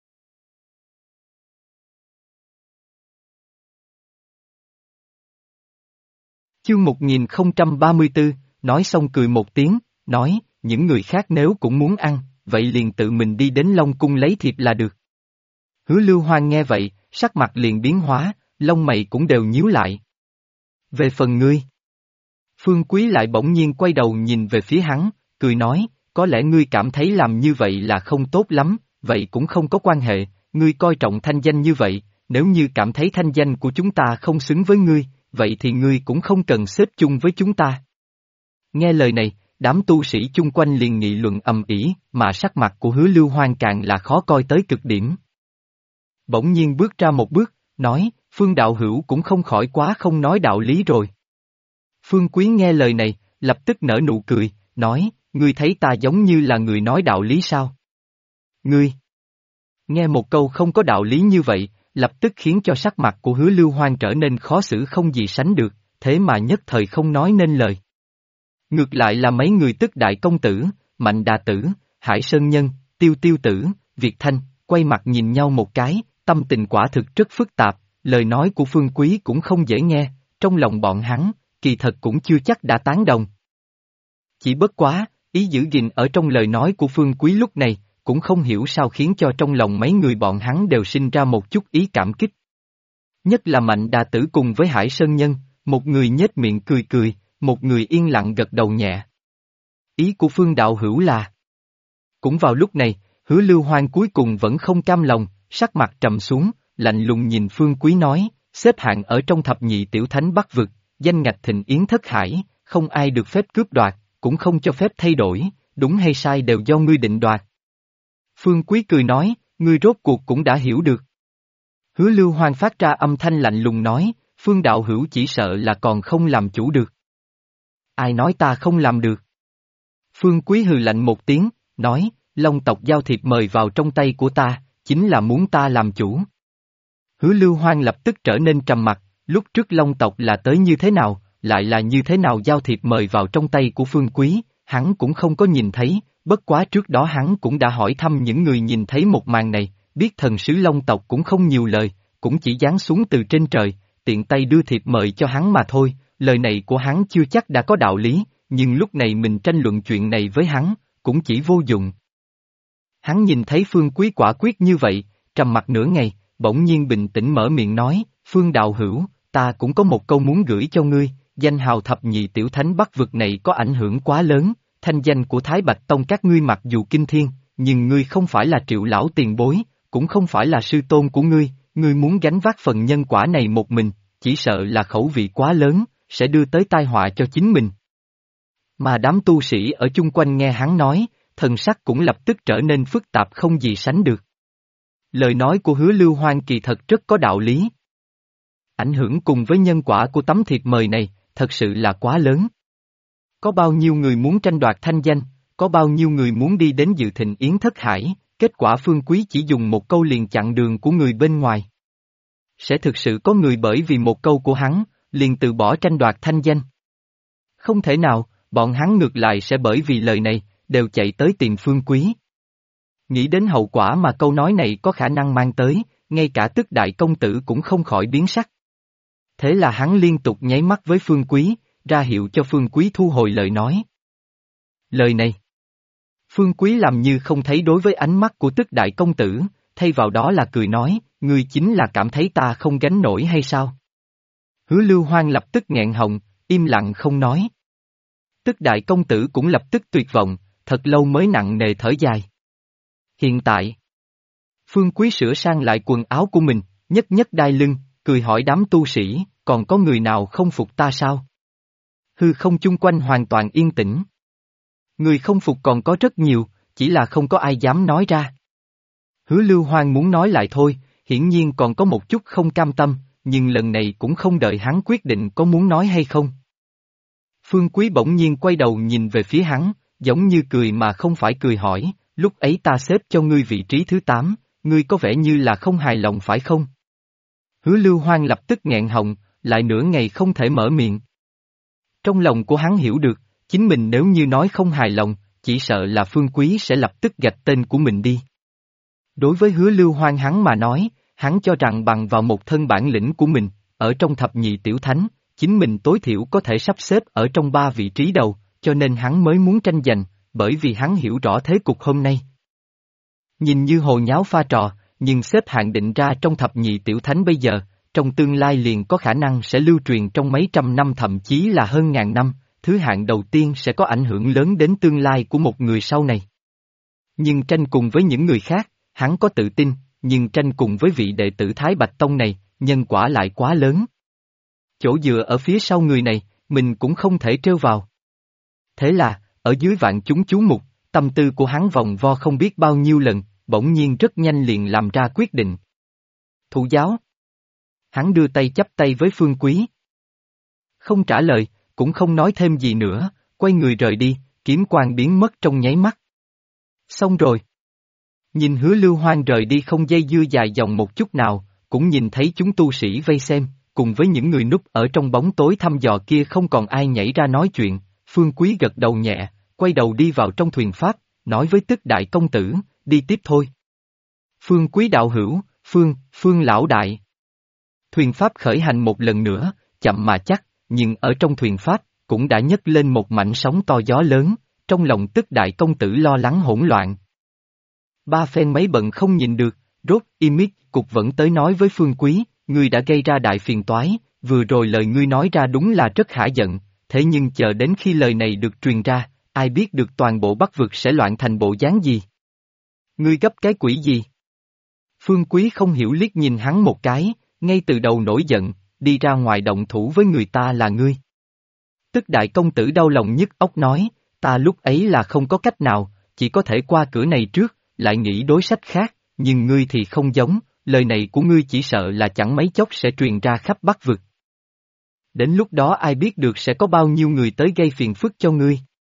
Chương 1034, nói xong cười một tiếng, nói, những người khác nếu cũng muốn ăn, vậy liền tự mình đi đến Long Cung lấy thịt là được. Hứa Lưu Hoang nghe vậy, sắc mặt liền biến hóa, lông mày cũng đều nhíu lại. Về phần ngươi. Phương Quý lại bỗng nhiên quay đầu nhìn về phía hắn, cười nói, có lẽ ngươi cảm thấy làm như vậy là không tốt lắm, vậy cũng không có quan hệ, ngươi coi trọng thanh danh như vậy, nếu như cảm thấy thanh danh của chúng ta không xứng với ngươi, vậy thì ngươi cũng không cần xếp chung với chúng ta. Nghe lời này, đám tu sĩ chung quanh liền nghị luận ầm ĩ, mà sắc mặt của Hứa Lưu Hoang càng là khó coi tới cực điểm. Bỗng nhiên bước ra một bước, nói, Phương đạo hữu cũng không khỏi quá không nói đạo lý rồi. Phương Quý nghe lời này, lập tức nở nụ cười, nói, ngươi thấy ta giống như là người nói đạo lý sao? Ngươi! Nghe một câu không có đạo lý như vậy, lập tức khiến cho sắc mặt của Hứa Lưu Hoang trở nên khó xử không gì sánh được, thế mà nhất thời không nói nên lời. Ngược lại là mấy người tức đại công tử, Mạnh Đà Tử, Hải Sơn Nhân, Tiêu Tiêu Tử, Việt Thanh, quay mặt nhìn nhau một cái, tâm tình quả thực rất phức tạp, lời nói của Phương Quý cũng không dễ nghe, trong lòng bọn hắn, kỳ thật cũng chưa chắc đã tán đồng. Chỉ bất quá, ý giữ gìn ở trong lời nói của Phương Quý lúc này, cũng không hiểu sao khiến cho trong lòng mấy người bọn hắn đều sinh ra một chút ý cảm kích. Nhất là Mạnh Đà Tử cùng với Hải Sơn Nhân, một người nhếch miệng cười cười, một người yên lặng gật đầu nhẹ. Ý của Phương đạo hữu là. Cũng vào lúc này, Hứa Lưu Hoang cuối cùng vẫn không cam lòng, sắc mặt trầm xuống, lạnh lùng nhìn Phương Quý nói, xếp hạng ở trong thập nhị tiểu thánh Bắc vực, danh ngạch Thịnh Yến Thất Hải, không ai được phép cướp đoạt, cũng không cho phép thay đổi, đúng hay sai đều do ngươi định đoạt. Phương Quý cười nói, ngươi rốt cuộc cũng đã hiểu được. Hứa Lưu Hoang phát ra âm thanh lạnh lùng nói, Phương đạo hữu chỉ sợ là còn không làm chủ được. Ai nói ta không làm được? Phương Quý hừ lạnh một tiếng, nói, Long tộc giao thiệp mời vào trong tay của ta, chính là muốn ta làm chủ. Hứa Lưu Hoang lập tức trở nên trầm mặc, lúc trước Long tộc là tới như thế nào, lại là như thế nào giao thiệp mời vào trong tay của Phương Quý, hắn cũng không có nhìn thấy, bất quá trước đó hắn cũng đã hỏi thăm những người nhìn thấy một màn này, biết thần sứ Long tộc cũng không nhiều lời, cũng chỉ giáng xuống từ trên trời, tiện tay đưa thiệp mời cho hắn mà thôi, lời này của hắn chưa chắc đã có đạo lý, nhưng lúc này mình tranh luận chuyện này với hắn, cũng chỉ vô dụng. Hắn nhìn thấy Phương Quý quả quyết như vậy, trầm mặt nửa ngày, bỗng nhiên bình tĩnh mở miệng nói, Phương đạo hữu, ta cũng có một câu muốn gửi cho ngươi, danh hào thập nhị tiểu thánh Bắc vực này có ảnh hưởng quá lớn, thanh danh của Thái Bạch Tông các ngươi mặc dù kinh thiên, nhưng ngươi không phải là Triệu lão tiền bối, cũng không phải là sư tôn của ngươi muốn gánh vác phần nhân quả này một mình, chỉ sợ là khẩu vị quá lớn, sẽ đưa tới tai họa cho chính mình. Mà đám tu sĩ ở chung quanh nghe hắn nói, thần sắc cũng lập tức trở nên phức tạp không gì sánh được. Lời nói của Hứa Lưu Hoang kỳ thật rất có đạo lý. Ảnh hưởng cùng với nhân quả của tấm thiệp mời này, thật sự là quá lớn. Có bao nhiêu người muốn tranh đoạt thanh danh, có bao nhiêu người muốn đi đến dự thịnh yến thất hải, kết quả Phương Quý chỉ dùng một câu liền chặn đường của người bên ngoài. Sẽ thực sự có người bởi vì một câu của hắn, liền từ bỏ tranh đoạt thanh danh. Không thể nào, bọn hắn ngược lại sẽ bởi vì lời này, đều chạy tới tìm Phương Quý. Nghĩ đến hậu quả mà câu nói này có khả năng mang tới, ngay cả Tức đại công tử cũng không khỏi biến sắc. Thế là hắn liên tục nháy mắt với Phương Quý, ra hiệu cho Phương Quý thu hồi lời nói. Lời này. Phương Quý làm như không thấy đối với ánh mắt của Tức đại công tử, thay vào đó là cười nói, ngươi chính là cảm thấy ta không gánh nổi hay sao? Hứa Lưu Hoang lập tức nghẹn họng, im lặng không nói. Tức đại công tử cũng lập tức tuyệt vọng, thật lâu mới nặng nề thở dài. Hiện tại, Phương Quý sửa sang lại quần áo của mình, nhất nhất đai lưng, cười hỏi đám tu sĩ, còn có người nào không phục ta sao? Hư không chung quanh hoàn toàn yên tĩnh. Người không phục còn có rất nhiều, chỉ là không có ai dám nói ra. Hứa Lưu Hoang muốn nói lại thôi, hiển nhiên còn có một chút không cam tâm, nhưng lần này cũng không đợi hắn quyết định có muốn nói hay không. Phương Quý bỗng nhiên quay đầu nhìn về phía hắn, giống như cười mà không phải cười hỏi, lúc ấy ta xếp cho ngươi vị trí thứ 8, ngươi có vẻ như là không hài lòng phải không? Hứa Lưu Hoang lập tức nghẹn họng, lại nửa ngày không thể mở miệng. Trong lòng của hắn hiểu được, chính mình nếu như nói không hài lòng, chỉ sợ là Phương Quý sẽ lập tức gạch tên của mình đi. Đối với Hứa Lưu Hoang hắn mà nói, hắn cho rằng bằng vào một thân bản lĩnh của mình, ở trong thập nhị tiểu thánh, chính mình tối thiểu có thể sắp xếp ở trong 3 vị trí đầu, cho nên hắn mới muốn tranh giành, bởi vì hắn hiểu rõ thế cục hôm nay. Nhìn như hồ nháo pha trò, nhưng xếp hạng định ra trong thập nhị tiểu thánh bây giờ, trong tương lai liền có khả năng sẽ lưu truyền trong mấy trăm năm thậm chí là hơn ngàn năm, thứ hạng đầu tiên sẽ có ảnh hưởng lớn đến tương lai của một người sau này. Nhưng tranh cùng với những người khác, hắn có tự tin, nhưng tranh cùng với vị đệ tử Thái Bạch Tông này, nhân quả lại quá lớn. Chỗ dựa ở phía sau người này, mình cũng không thể trêu vào. Thế là, ở dưới vạn chúng chú mục, tâm tư của hắn vòng vo không biết bao nhiêu lần, bỗng nhiên rất nhanh liền làm ra quyết định. Thụ giáo. Hắn đưa tay chắp tay với Phương Quý. Không trả lời, cũng không nói thêm gì nữa, quay người rời đi, kiếm quang biến mất trong nháy mắt. Xong rồi. Nhìn Hứa Lưu Hoang rời đi không dây dưa dài dòng một chút nào, cũng nhìn thấy chúng tu sĩ vây xem, cùng với những người núp ở trong bóng tối thăm dò kia không còn ai nhảy ra nói chuyện, Phương Quý gật đầu nhẹ, quay đầu đi vào trong thuyền pháp, nói với Tức đại công tử, đi tiếp thôi. Phương Quý đạo hữu, Phương lão đại. Thuyền pháp khởi hành một lần nữa, chậm mà chắc, nhưng ở trong thuyền pháp, cũng đã nhấc lên một mảnh sóng to gió lớn, trong lòng Tức đại công tử lo lắng hỗn loạn. Ba phen mấy bận không nhìn được, rốt Imit cục vẫn tới nói với Phương Quý, ngươi đã gây ra đại phiền toái, vừa rồi lời ngươi nói ra đúng là rất hả giận, thế nhưng chờ đến khi lời này được truyền ra, ai biết được toàn bộ Bắc vực sẽ loạn thành bộ dáng gì? Ngươi gấp cái quỷ gì? Phương Quý không hiểu liếc nhìn hắn một cái, ngay từ đầu nổi giận, đi ra ngoài động thủ với người ta là ngươi. Tức đại công tử đau lòng nhức óc nói, ta lúc ấy là không có cách nào, chỉ có thể qua cửa này trước, lại nghĩ đối sách khác, nhưng ngươi thì không giống, lời này của ngươi chỉ sợ là chẳng mấy chốc sẽ truyền ra khắp Bắc vực. Đến lúc đó ai biết được sẽ có bao nhiêu người tới gây phiền phức cho ngươi.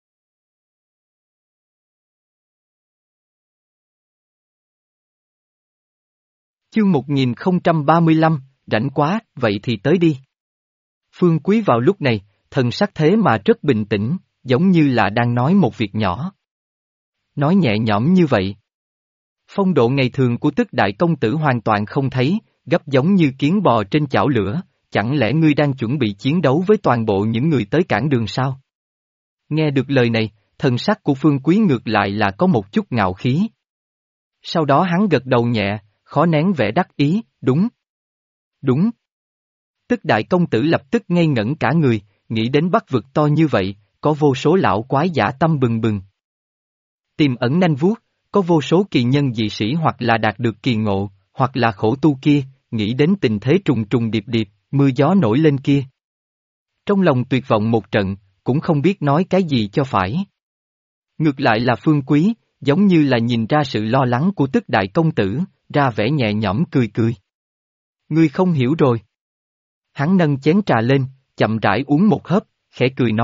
Chương 1035, rảnh quá, vậy thì tới đi. Phương Quý vào lúc này, thần sắc thế mà rất bình tĩnh, giống như là đang nói một việc nhỏ. Nói nhẹ nhõm như vậy. Phong độ ngày thường của Tức đại công tử hoàn toàn không thấy, gấp giống như kiến bò trên chảo lửa, chẳng lẽ ngươi đang chuẩn bị chiến đấu với toàn bộ những người tới cản đường sao? Nghe được lời này, thần sắc của Phương Quý ngược lại là có một chút ngạo khí. Sau đó hắn gật đầu nhẹ, khó nén vẻ đắc ý, đúng. Đúng. Tức đại công tử lập tức ngây ngẩn cả người, nghĩ đến Bắc vực to như vậy, có vô số lão quái dã tâm bừng bừng. Tiềm ẩn nanh vuốt, có vô số kỳ nhân dị sĩ hoặc là đạt được kỳ ngộ, hoặc là khổ tu kia, nghĩ đến tình thế trùng trùng điệp điệp, mưa gió nổi lên kia. Trong lòng tuyệt vọng một trận, cũng không biết nói cái gì cho phải. Ngược lại là Phương Quý, giống như là nhìn ra sự lo lắng của Tức đại công tử, ra vẻ nhẹ nhõm cười cười. Ngươi không hiểu rồi. Hắn nâng chén trà lên, chậm rãi uống một hớp, khẽ cười nói,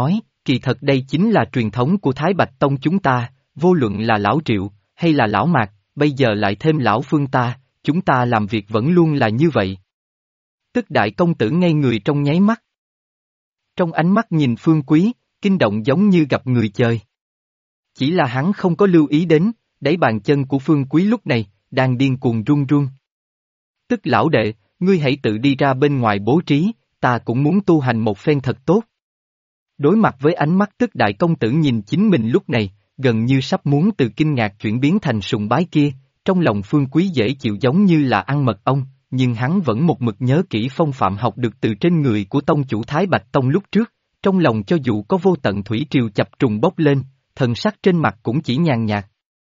kỳ thật đây chính là truyền thống của Thái Bạch Tông chúng ta, vô luận là lão Triệu, hay là lão Mạc, bây giờ lại thêm lão Phương ta, chúng ta làm việc vẫn luôn là như vậy. Tức đại công tử ngây người trong nháy mắt. Trong ánh mắt nhìn Phương Quý, kinh động giống như gặp người chơi. Chỉ là hắn không có lưu ý đến, đáy bàn chân của Phương Quý lúc này, đang điên cuồng run run. Tức lão đệ, ngươi hãy tự đi ra bên ngoài bố trí, ta cũng muốn tu hành một phen thật tốt. Đối mặt với ánh mắt tức đại công tử nhìn chính mình lúc này, gần như sắp muốn từ kinh ngạc chuyển biến thành sùng bái kia, trong lòng Phương Quý dễ chịu giống như là ăn mật ong, nhưng hắn vẫn một mực nhớ kỹ phong phạm học được từ trên người của tông chủ Thái Bạch Tông lúc trước, trong lòng cho dù có vô tận thủy triều chập trùng bốc lên, thần sắc trên mặt cũng chỉ nhàn nhạt.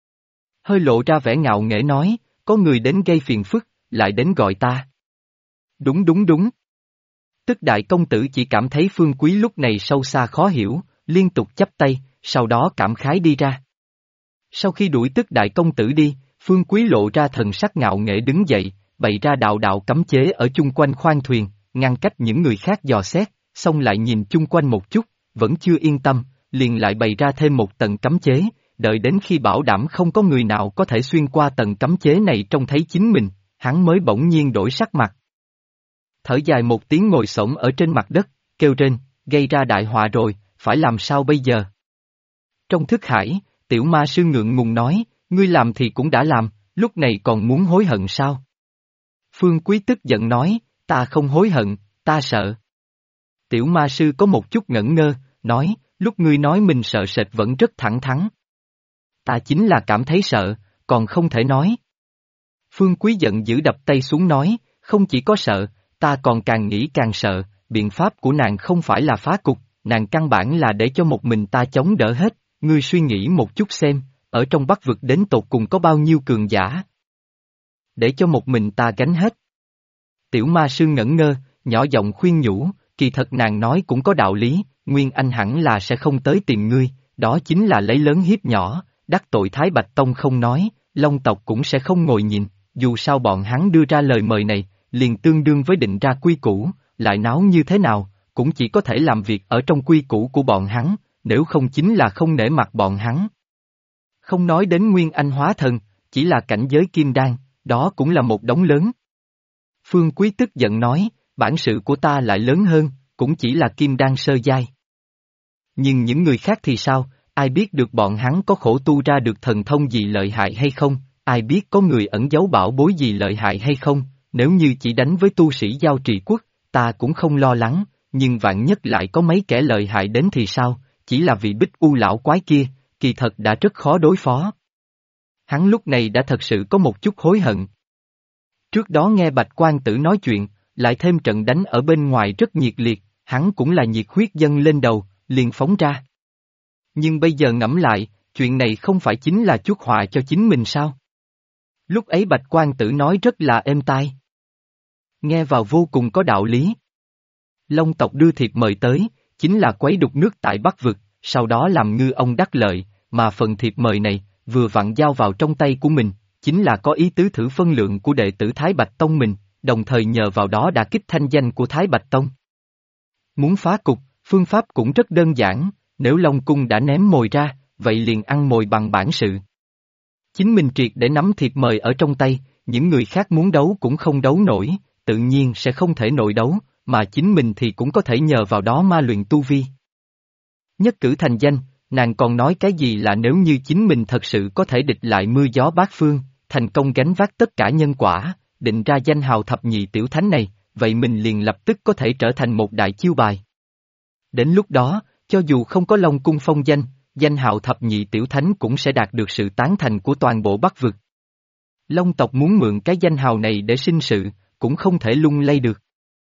Hơi lộ ra vẻ ngạo nghễ nói, có người đến gây phiền phức, lại đến gọi ta. Đúng đúng đúng. Tức đại công tử chỉ cảm thấy Phương Quý lúc này sâu xa khó hiểu, liên tục chắp tay, sau đó cảm khái đi ra. Sau khi đuổi tức đại công tử đi, Phương Quý lộ ra thần sắc ngạo nghễ đứng dậy, bày ra đạo đạo cấm chế ở chung quanh khoang thuyền, ngăn cách những người khác dò xét, xong lại nhìn chung quanh một chút, vẫn chưa yên tâm, liền lại bày ra thêm một tầng cấm chế, đợi đến khi bảo đảm không có người nào có thể xuyên qua tầng cấm chế này trông thấy chính mình, hắn mới bỗng nhiên đổi sắc mặt. Thở dài một tiếng ngồi xổm ở trên mặt đất, kêu rên, gây ra đại họa rồi, phải làm sao bây giờ? Trong thức hải, tiểu ma sư ngượng ngùng nói, ngươi làm thì cũng đã làm, lúc này còn muốn hối hận sao? Phương Quý tức giận nói, ta không hối hận, ta sợ. Tiểu ma sư có một chút ngẩn ngơ, nói, lúc ngươi nói mình sợ sệt vẫn rất thẳng thắn. Ta chính là cảm thấy sợ, còn không thể nói. Phương Quý giận dữ đập tay xuống nói, không chỉ có sợ, ta còn càng nghĩ càng sợ, biện pháp của nàng không phải là phá cục, nàng căn bản là để cho một mình ta chống đỡ hết, ngươi suy nghĩ một chút xem, ở trong Bắc vực đến tột cùng có bao nhiêu cường giả. Để cho một mình ta gánh hết. Tiểu ma sư ngẩn ngơ, nhỏ giọng khuyên nhủ, kỳ thật nàng nói cũng có đạo lý, Nguyên Anh hẳn là sẽ không tới tìm ngươi, đó chính là lấy lớn hiếp nhỏ, đắc tội Thái Bạch Tông không nói, Long tộc cũng sẽ không ngồi nhìn, dù sao bọn hắn đưa ra lời mời này, liền tương đương với định ra quy củ, lại náo như thế nào, cũng chỉ có thể làm việc ở trong quy củ của bọn hắn, nếu không chính là không nể mặt bọn hắn. Không nói đến Nguyên Anh hóa thần, chỉ là cảnh giới kim đan, đó cũng là một đống lớn. Phương Quý tức giận nói, bản sự của ta lại lớn hơn, cũng chỉ là kim đan sơ giai. Nhưng những người khác thì sao, ai biết được bọn hắn có khổ tu ra được thần thông gì lợi hại hay không, ai biết có người ẩn giấu bảo bối gì lợi hại hay không, nếu như chỉ đánh với tu sĩ giao trì quốc, ta cũng không lo lắng, nhưng vạn nhất lại có mấy kẻ lợi hại đến thì sao, chỉ là vì Bích U lão quái kia, kỳ thật đã rất khó đối phó. Hắn lúc này đã thật sự có một chút hối hận. Trước đó nghe Bạch Quan Tử nói chuyện, lại thêm trận đánh ở bên ngoài rất nhiệt liệt, hắn cũng là nhiệt huyết dâng lên đầu, liền phóng ra. Nhưng bây giờ ngẫm lại, chuyện này không phải chính là chuốc họa cho chính mình sao? Lúc ấy Bạch Quan Tử nói rất là êm tai. Nghe vào vô cùng có đạo lý. Long tộc đưa thiệp mời tới, chính là quấy đục nước tại Bắc Vực, sau đó làm ngư ông đắc lợi, mà phần thiệp mời này, vừa vặn giao vào trong tay của mình, chính là có ý tứ thử phân lượng của đệ tử Thái Bạch Tông mình, đồng thời nhờ vào đó đả kích thanh danh của Thái Bạch Tông. Muốn phá cục, phương pháp cũng rất đơn giản, nếu Long Cung đã ném mồi ra, vậy liền ăn mồi bằng bản sự. Chính mình triệt để nắm thiệp mời ở trong tay, những người khác muốn đấu cũng không đấu nổi, tự nhiên sẽ không thể nội đấu, mà chính mình thì cũng có thể nhờ vào đó ma luyện tu vi. Nhất cử thành danh, nàng còn nói cái gì là nếu như chính mình thật sự có thể địch lại mưa gió bát phương, thành công gánh vác tất cả nhân quả, định ra danh hào thập nhị tiểu thánh này, vậy mình liền lập tức có thể trở thành một đại chiêu bài. Đến lúc đó, cho dù không có Long Cung phong danh, danh hào thập nhị tiểu thánh cũng sẽ đạt được sự tán thành của toàn bộ Bắc Vực. Long tộc muốn mượn cái danh hào này để sinh sự, cũng không thể lung lay được.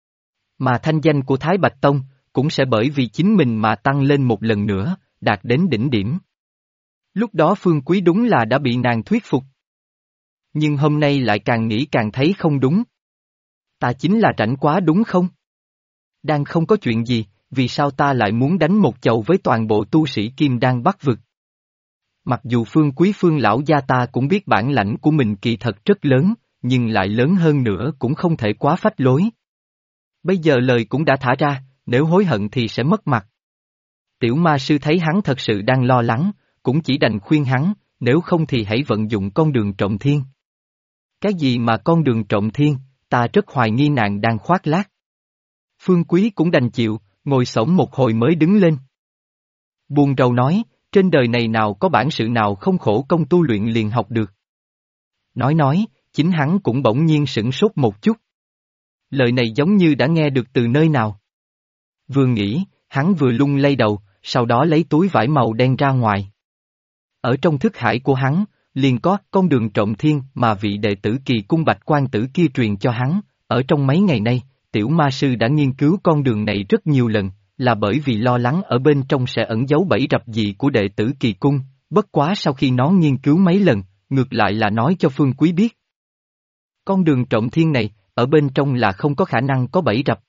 Mà thanh danh của Thái Bạch Tông, cũng sẽ bởi vì chính mình mà tăng lên một lần nữa, đạt đến đỉnh điểm. Lúc đó Phương Quý đúng là đã bị nàng thuyết phục. Nhưng hôm nay lại càng nghĩ càng thấy không đúng. Ta chính là rảnh quá đúng không? Đang không có chuyện gì, vì sao ta lại muốn đánh một chầu với toàn bộ tu sĩ Kim Đan Bắc Vực? Mặc dù Phương Quý Phương lão gia ta cũng biết bản lãnh của mình kỳ thật rất lớn, nhưng lại lớn hơn nữa cũng không thể quá phách lối. Bây giờ lời cũng đã thả ra, nếu hối hận thì sẽ mất mặt. Tiểu ma sư thấy hắn thật sự đang lo lắng, cũng chỉ đành khuyên hắn, nếu không thì hãy vận dụng con đường trộm thiên. Cái gì mà con đường trộm thiên, ta rất hoài nghi nàng đang khoác lác. Phương Quý cũng đành chịu, ngồi xổm một hồi mới đứng lên. Buồn rầu nói, trên đời này nào có bản sự nào không khổ công tu luyện liền học được. Nói, chính hắn cũng bỗng nhiên sửng sốt một chút. Lời này giống như đã nghe được từ nơi nào. Vừa nghĩ, hắn vừa lung lay đầu, sau đó lấy túi vải màu đen ra ngoài. Ở trong thức hải của hắn, liền có con đường trộm thiên mà vị đệ tử Kỳ Cung Bạch Quan Tử kia truyền cho hắn. Ở trong mấy ngày nay, tiểu ma sư đã nghiên cứu con đường này rất nhiều lần, là bởi vì lo lắng ở bên trong sẽ ẩn giấu bẫy rập gì của đệ tử Kỳ Cung, bất quá sau khi nó nghiên cứu mấy lần, ngược lại là nói cho Phương Quý biết. Con đường trộm thiên này, ở bên trong là không có khả năng có bẫy rập.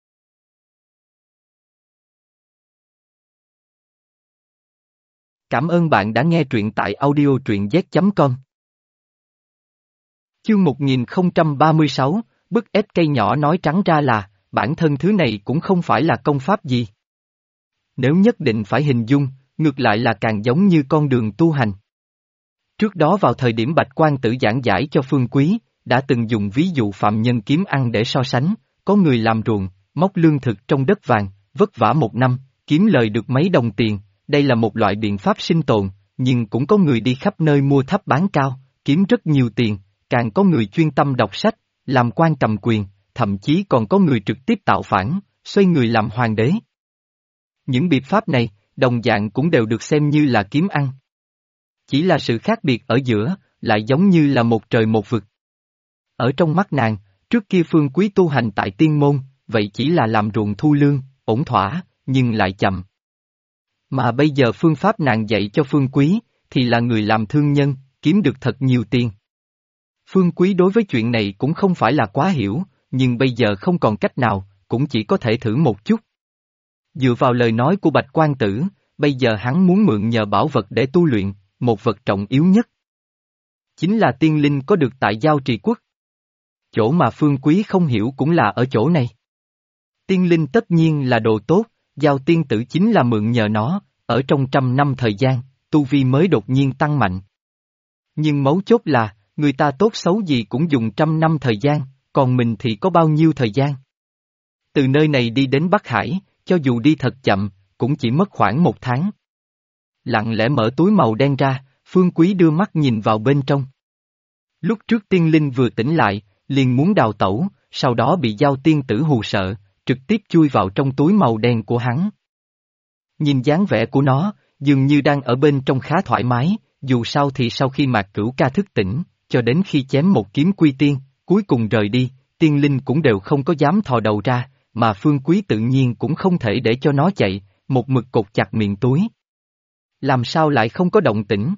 Cảm ơn bạn đã nghe truyện tại audio truyện z.com. Chương 1036, bức ép cây nhỏ nói trắng ra là, bản thân thứ này cũng không phải là công pháp gì. Nếu nhất định phải hình dung, ngược lại là càng giống như con đường tu hành. Trước đó vào thời điểm Bạch Quan Tử giảng giải cho Phương Quý, đã từng dùng ví dụ phạm nhân kiếm ăn để so sánh, có người làm ruộng, móc lương thực trong đất vàng, vất vả một năm, kiếm lời được mấy đồng tiền, đây là một loại biện pháp sinh tồn, nhưng cũng có người đi khắp nơi mua thấp bán cao, kiếm rất nhiều tiền, càng có người chuyên tâm đọc sách, làm quan cầm quyền, thậm chí còn có người trực tiếp tạo phản, xoay người làm hoàng đế. Những biện pháp này, đồng dạng cũng đều được xem như là kiếm ăn. Chỉ là sự khác biệt ở giữa, lại giống như là một trời một vực. Ở trong mắt nàng, trước kia Phương Quý tu hành tại tiên môn, vậy chỉ là làm ruộng thu lương, ổn thỏa, nhưng lại chậm. Mà bây giờ phương pháp nàng dạy cho Phương Quý, thì là người làm thương nhân, kiếm được thật nhiều tiền. Phương Quý đối với chuyện này cũng không phải là quá hiểu, nhưng bây giờ không còn cách nào, cũng chỉ có thể thử một chút. Dựa vào lời nói của Bạch Quan Tử, bây giờ hắn muốn mượn nhờ bảo vật để tu luyện, một vật trọng yếu nhất. Chính là tiên linh có được tại Giao Trì Quốc. Chỗ mà Phương Quý không hiểu cũng là ở chỗ này. Tiên linh tất nhiên là đồ tốt, Giao Tiên Tử chính là mượn nhờ nó, ở trong 100 năm thời gian, tu vi mới đột nhiên tăng mạnh. Nhưng mấu chốt là, người ta tốt xấu gì cũng dùng 100 năm thời gian, còn mình thì có bao nhiêu thời gian. Từ nơi này đi đến Bắc Hải, cho dù đi thật chậm, cũng chỉ mất khoảng 1 tháng. Lặng lẽ mở túi màu đen ra, Phương Quý đưa mắt nhìn vào bên trong. Lúc trước tiên linh vừa tỉnh lại, liền muốn đào tẩu, sau đó bị Giao Tiên Tử hù sợ, trực tiếp chui vào trong túi màu đen của hắn. Nhìn dáng vẻ của nó, dường như đang ở bên trong khá thoải mái, dù sao thì sau khi Mạc Cửu Ca thức tỉnh, cho đến khi chém một kiếm quy tiên, cuối cùng rời đi, tiên linh cũng đều không có dám thò đầu ra, mà Phương Quý tự nhiên cũng không thể để cho nó chạy, một mực cột chặt miệng túi. Làm sao lại không có động tĩnh?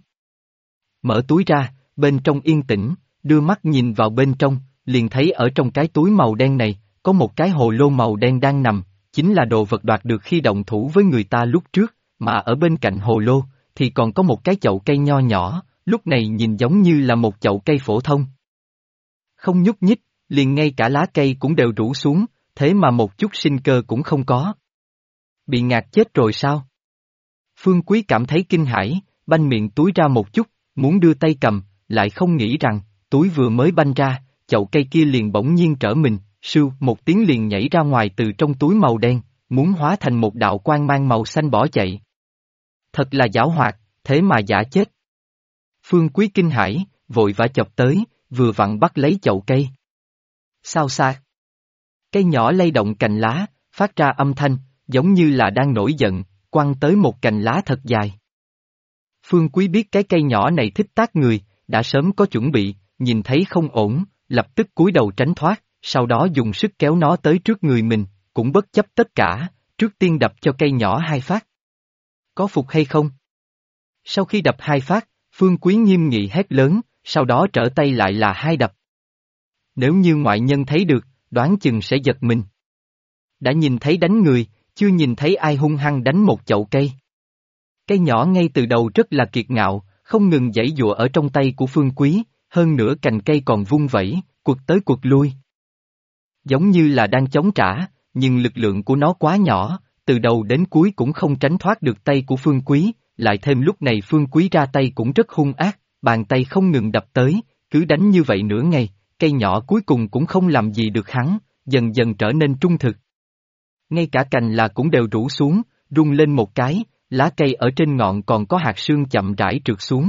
Mở túi ra, bên trong yên tĩnh, đưa mắt nhìn vào bên trong, liền thấy ở trong cái túi màu đen này, có một cái hồ lô màu đen đang nằm, chính là đồ vật đoạt được khi động thủ với người ta lúc trước, mà ở bên cạnh hồ lô, thì còn có một cái chậu cây nho nhỏ, lúc này nhìn giống như là một chậu cây phổ thông. Không nhúc nhích, liền ngay cả lá cây cũng đều rũ xuống, thế mà một chút sinh cơ cũng không có. Bị ngạt chết rồi sao? Phương Quý cảm thấy kinh hãi, banh miệng túi ra một chút, muốn đưa tay cầm, lại không nghĩ rằng, túi vừa mới banh ra, chậu cây kia liền bỗng nhiên trở mình, sưu một tiếng liền nhảy ra ngoài từ trong túi màu đen, muốn hóa thành một đạo quang mang màu xanh bỏ chạy. Thật là giảo hoạt, thế mà giả chết. Phương Quý kinh hãi, vội vã chọc tới, vừa vặn bắt lấy chậu cây. Sao xa? Cây nhỏ lay động cành lá, phát ra âm thanh, giống như là đang nổi giận, quăng tới một cành lá thật dài. Phương Quý biết cái cây nhỏ này thích tát người, đã sớm có chuẩn bị, nhìn thấy không ổn, lập tức cúi đầu tránh thoát, sau đó dùng sức kéo nó tới trước người mình, cũng bất chấp tất cả, trước tiên đập cho cây nhỏ 2 phát. Có phục hay không? Sau khi đập 2 phát, Phương Quý nghiêm nghị hét lớn, sau đó trở tay lại là 2 đập. Nếu như ngoại nhân thấy được, đoán chừng sẽ giật mình. Đã nhìn thấy đánh người, chưa nhìn thấy ai hung hăng đánh một chậu cây. Cây nhỏ ngay từ đầu rất là kiệt ngạo, không ngừng giãy giụa ở trong tay của Phương Quý, hơn nữa cành cây còn vung vẩy, quật tới quật lui. Giống như là đang chống trả, nhưng lực lượng của nó quá nhỏ, từ đầu đến cuối cũng không tránh thoát được tay của Phương Quý, lại thêm lúc này Phương Quý ra tay cũng rất hung ác, bàn tay không ngừng đập tới, cứ đánh như vậy nửa ngày, cây nhỏ cuối cùng cũng không làm gì được hắn, dần dần trở nên trung thực. Ngay cả cành là cũng đều rũ xuống, rung lên một cái, lá cây ở trên ngọn còn có hạt sương chậm rãi trượt xuống.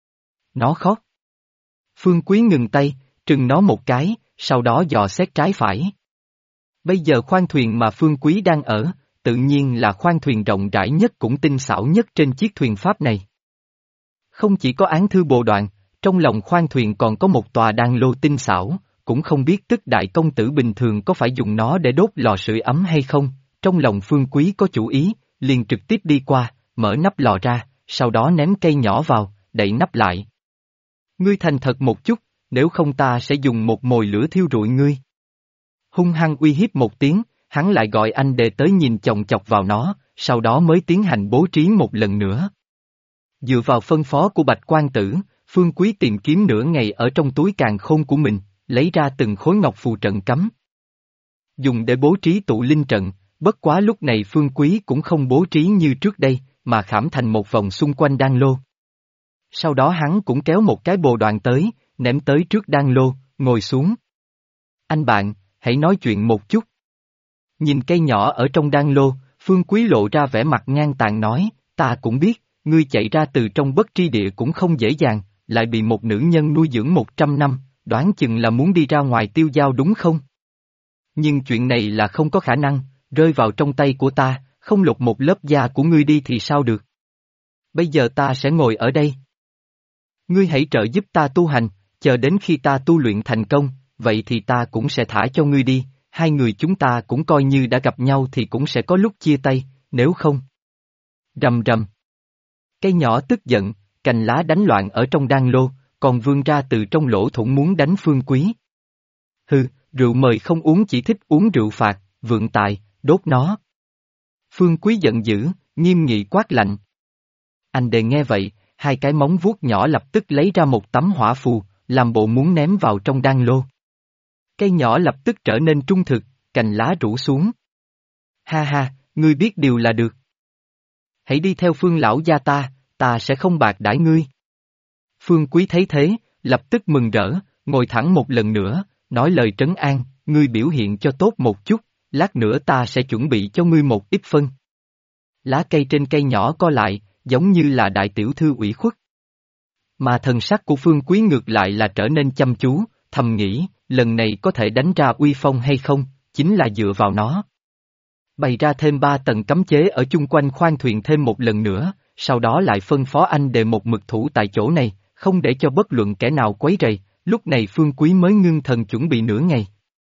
Nó khóc. Phương Quý ngừng tay, trừng nó một cái, sau đó dò xét trái phải. Bây giờ khoang thuyền mà Phương Quý đang ở, tự nhiên là khoang thuyền rộng rãi nhất cũng tinh xảo nhất trên chiếc thuyền pháp này. Không chỉ có án thư bồ đoạn, trong lòng khoang thuyền còn có một tòa đan lô tinh xảo, cũng không biết tức đại công tử bình thường có phải dùng nó để đốt lò sưởi ấm hay không, trong lòng Phương Quý có chủ ý, liền trực tiếp đi qua, mở nắp lò ra, sau đó ném cây nhỏ vào, đậy nắp lại. Ngươi thành thật một chút, nếu không ta sẽ dùng một mồi lửa thiêu rụi ngươi. Hung hăng uy hiếp một tiếng, hắn lại gọi anh đệ tới nhìn chòng chọc vào nó, sau đó mới tiến hành bố trí một lần nữa. Dựa vào phân phó của Bạch Quan Tử, Phương Quý tìm kiếm nửa ngày ở trong túi càn khôn của mình, lấy ra từng khối ngọc phù trận cấm. Dùng để bố trí tụ linh trận, bất quá lúc này Phương Quý cũng không bố trí như trước đây, mà khảm thành một vòng xung quanh đan lô. Sau đó hắn cũng kéo một cái bồ đoàn tới, ném tới trước đan lô, ngồi xuống. Anh bạn, hãy nói chuyện một chút. Nhìn cây nhỏ ở trong đan lô, Phương Quý lộ ra vẻ mặt ngang tàn nói, ta cũng biết, ngươi chạy ra từ trong bất tri địa cũng không dễ dàng, lại bị một nữ nhân nuôi dưỡng 100 năm, đoán chừng là muốn đi ra ngoài tiêu dao đúng không? Nhưng chuyện này là không có khả năng, rơi vào trong tay của ta, không lột một lớp da của ngươi đi thì sao được? Bây giờ ta sẽ ngồi ở đây. Ngươi hãy trợ giúp ta tu hành, chờ đến khi ta tu luyện thành công, vậy thì ta cũng sẽ thả cho ngươi đi, hai người chúng ta cũng coi như đã gặp nhau thì cũng sẽ có lúc chia tay, nếu không. Rầm rầm. Cây nhỏ tức giận, cành lá đánh loạn ở trong đan lô, còn vươn ra từ trong lỗ thủng muốn đánh Phương Quý. Hừ, rượu mời không uống chỉ thích uống rượu phạt, vượng tài, đốt nó. Phương Quý giận dữ, nghiêm nghị quát lạnh. Anh đệ nghe vậy, hai cái móng vuốt nhỏ lập tức lấy ra một tấm hỏa phù, làm bộ muốn ném vào trong đan lô. Cây nhỏ lập tức trở nên trung thực, cành lá rũ xuống. Ha ha, ngươi biết điều là được. Hãy đi theo Phương lão gia ta sẽ không bạc đãi ngươi. Phương Quý thấy thế, lập tức mừng rỡ, ngồi thẳng một lần nữa, nói lời trấn an, ngươi biểu hiện cho tốt một chút, lát nữa ta sẽ chuẩn bị cho ngươi một ít phân. Lá cây trên cây nhỏ co lại, giống như là đại tiểu thư ủy khuất. Mà thần sắc của Phương Quý ngược lại là trở nên chăm chú, thầm nghĩ, lần này có thể đánh ra uy phong hay không, chính là dựa vào nó. Bày ra thêm 3 tầng cấm chế ở chung quanh khoang thuyền thêm một lần nữa, sau đó lại phân phó anh đệ một mực thủ tại chỗ này, không để cho bất luận kẻ nào quấy rầy, lúc này Phương Quý mới ngưng thần chuẩn bị nửa ngày.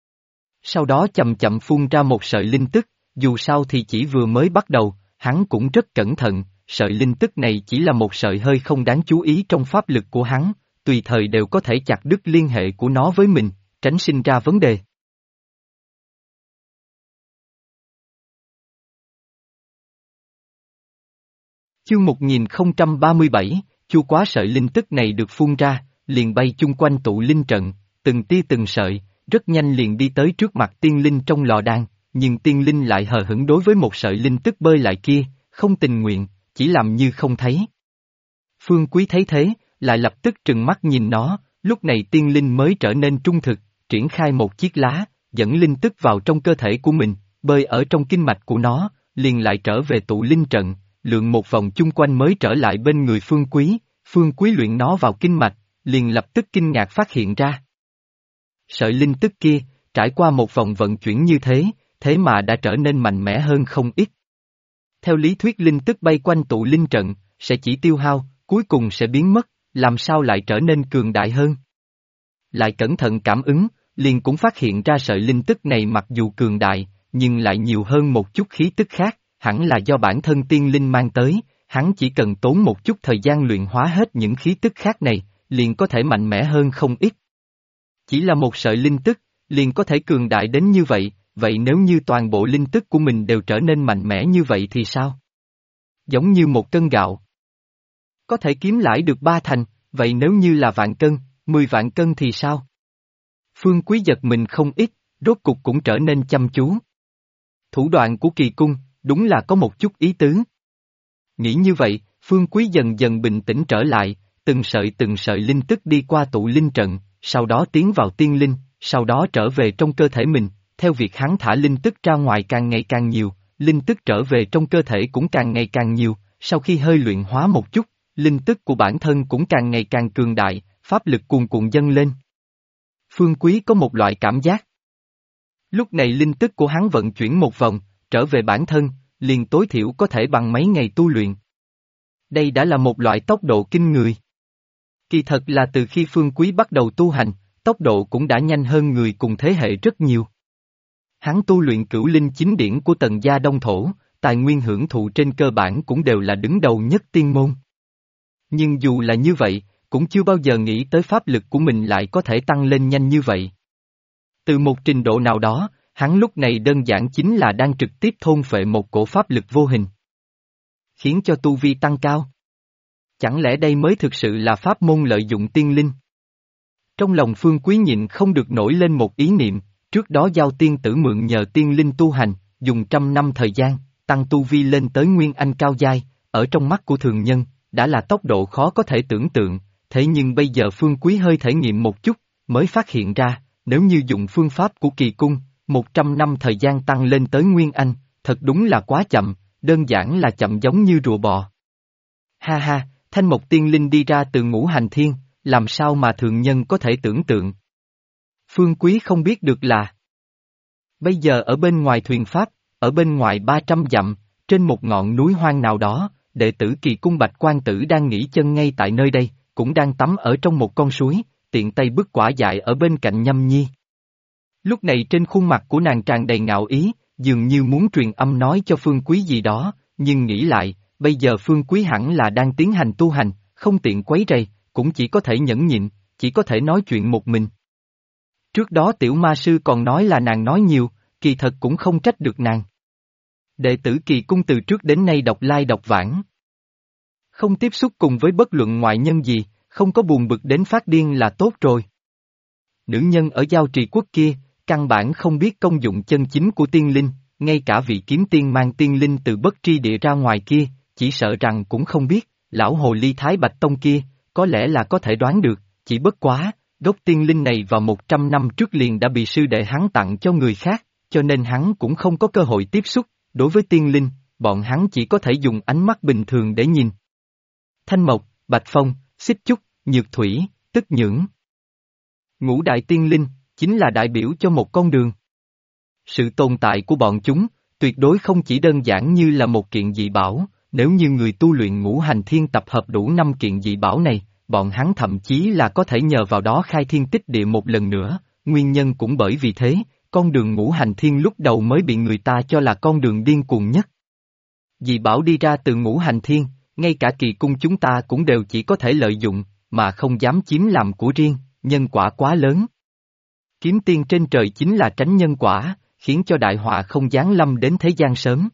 Sau đó chậm chậm phun ra một sợi linh tức, dù sao thì chỉ vừa mới bắt đầu, hắn cũng rất cẩn thận, sợi linh tức này chỉ là một sợi hơi không đáng chú ý trong pháp lực của hắn, tùy thời đều có thể chặt đứt liên hệ của nó với mình, tránh sinh ra vấn đề. Chương 1037, chu quá sợi linh tức này được phun ra, liền bay chung quanh tụ linh trận, từng tia từng sợi, rất nhanh liền đi tới trước mặt tiên linh trong lò đan, nhưng tiên linh lại hờ hững đối với một sợi linh tức bơi lại kia, không tình nguyện, chỉ làm như không thấy. Phương Quý thấy thế, lại lập tức trừng mắt nhìn nó, lúc này tiên linh mới trở nên trung thực, triển khai một chiếc lá, dẫn linh tức vào trong cơ thể của mình, bơi ở trong kinh mạch của nó, liền lại trở về tụ linh trận, lượn một vòng chung quanh mới trở lại bên người Phương Quý luyện nó vào kinh mạch, liền lập tức kinh ngạc phát hiện ra. Sợi linh tức kia, trải qua một vòng vận chuyển như thế, thế mà đã trở nên mạnh mẽ hơn không ít. Theo lý thuyết linh tức bay quanh tụ linh trận, sẽ chỉ tiêu hao, cuối cùng sẽ biến mất, làm sao lại trở nên cường đại hơn. Lại cẩn thận cảm ứng, liền cũng phát hiện ra sợi linh tức này mặc dù cường đại, nhưng lại nhiều hơn một chút khí tức khác, hẳn là do bản thân tiên linh mang tới, hắn chỉ cần tốn một chút thời gian luyện hóa hết những khí tức khác này, liền có thể mạnh mẽ hơn không ít. Chỉ là một sợi linh tức, liền có thể cường đại đến như vậy, vậy nếu như toàn bộ linh tức của mình đều trở nên mạnh mẽ như vậy thì sao? Giống như một cân gạo. Có thể kiếm lãi được 3 thành, vậy nếu như là vạn cân, 10 vạn cân thì sao? Phương Quý giật mình không ít, rốt cục cũng trở nên chăm chú. Thủ đoạn của kỳ cung, đúng là có một chút ý tứ. Nghĩ như vậy, Phương Quý dần dần bình tĩnh trở lại, từng sợi linh tức đi qua tụ linh trận, sau đó tiến vào tiên linh, sau đó trở về trong cơ thể mình, theo việc hắn thả linh tức ra ngoài càng ngày càng nhiều, linh tức trở về trong cơ thể cũng càng ngày càng nhiều, sau khi hơi luyện hóa một chút, linh tức của bản thân cũng càng ngày càng cường đại, pháp lực cuồn cuộn dâng lên. Phương Quý có một loại cảm giác. Lúc này linh tức của hắn vận chuyển một vòng, trở về bản thân, liền tối thiểu có thể bằng mấy ngày tu luyện. Đây đã là một loại tốc độ kinh người. Kỳ thật là từ khi Phương Quý bắt đầu tu hành, tốc độ cũng đã nhanh hơn người cùng thế hệ rất nhiều. Hắn tu luyện cửu linh chính điển của Tần gia Đông Thổ, tài nguyên hưởng thụ trên cơ bản cũng đều là đứng đầu nhất tiên môn. Nhưng dù là như vậy, cũng chưa bao giờ nghĩ tới pháp lực của mình lại có thể tăng lên nhanh như vậy. Từ một trình độ nào đó, hắn lúc này đơn giản chính là đang trực tiếp thôn phệ một cổ pháp lực vô hình. Khiến cho tu vi tăng cao. Chẳng lẽ đây mới thực sự là pháp môn lợi dụng tiên linh? Trong lòng Phương Quý nhịn không được nổi lên một ý niệm, trước đó giao tiên tử mượn nhờ tiên linh tu hành, dùng 100 năm thời gian, tăng tu vi lên tới nguyên anh cao giai, ở trong mắt của thường nhân, đã là tốc độ khó có thể tưởng tượng, thế nhưng bây giờ Phương Quý hơi thể nghiệm một chút, mới phát hiện ra, nếu như dùng phương pháp của kỳ cung, 100 năm thời gian tăng lên tới nguyên anh, thật đúng là quá chậm, đơn giản là chậm giống như rùa bò. Ha ha, thanh mộc tiên linh đi ra từ ngũ hành thiên, làm sao mà thường nhân có thể tưởng tượng. Phương Quý không biết được là bây giờ ở bên ngoài thuyền pháp, ở bên ngoài 300 dặm, trên một ngọn núi hoang nào đó, đệ tử kỳ cung Bạch Quan Tử đang nghỉ chân ngay tại nơi đây, cũng đang tắm ở trong một con suối, tiện tay bứt quả dại ở bên cạnh Nhâm Nhi. Lúc này trên khuôn mặt của nàng tràn đầy ngạo ý, dường như muốn truyền âm nói cho Phương Quý gì đó, nhưng nghĩ lại, bây giờ Phương Quý hẳn là đang tiến hành tu hành, không tiện quấy rầy, cũng chỉ có thể nhẫn nhịn, chỉ có thể nói chuyện một mình. Trước đó tiểu ma sư còn nói là nàng nói nhiều, kỳ thật cũng không trách được nàng. Đệ tử kỳ cung từ trước đến nay độc lai độc vãng. Không tiếp xúc cùng với bất luận ngoại nhân gì, không có buồn bực đến phát điên là tốt rồi. Nữ nhân ở giao trì quốc kia, căn bản không biết công dụng chân chính của tiên linh, ngay cả vị kiếm tiên mang tiên linh từ bất tri địa ra ngoài kia, chỉ sợ rằng cũng không biết, lão hồ ly Thái Bạch Tông kia, có lẽ là có thể đoán được, chỉ bất quá, gốc tiên linh này vào 100 năm trước liền đã bị sư đệ hắn tặng cho người khác, cho nên hắn cũng không có cơ hội tiếp xúc, đối với tiên linh, bọn hắn chỉ có thể dùng ánh mắt bình thường để nhìn. Thanh Mộc, Bạch Phong, Xích Chúc, Nhược Thủy, Tức Nhưỡng. Ngũ đại tiên linh, chính là đại biểu cho một con đường. Sự tồn tại của bọn chúng, tuyệt đối không chỉ đơn giản như là một kiện dị bảo, nếu như người tu luyện ngũ hành thiên tập hợp đủ 5 kiện dị bảo này, bọn hắn thậm chí là có thể nhờ vào đó khai thiên tích địa một lần nữa, nguyên nhân cũng bởi vì thế, con đường ngũ hành thiên lúc đầu mới bị người ta cho là con đường điên cuồng nhất. Dị bảo đi ra từ ngũ hành thiên, ngay cả kỳ cung chúng ta cũng đều chỉ có thể lợi dụng, mà không dám chiếm làm của riêng, nhân quả quá lớn. Kiếm tiên trên trời chính là tránh nhân quả, khiến cho đại họa không giáng lâm đến thế gian sớm.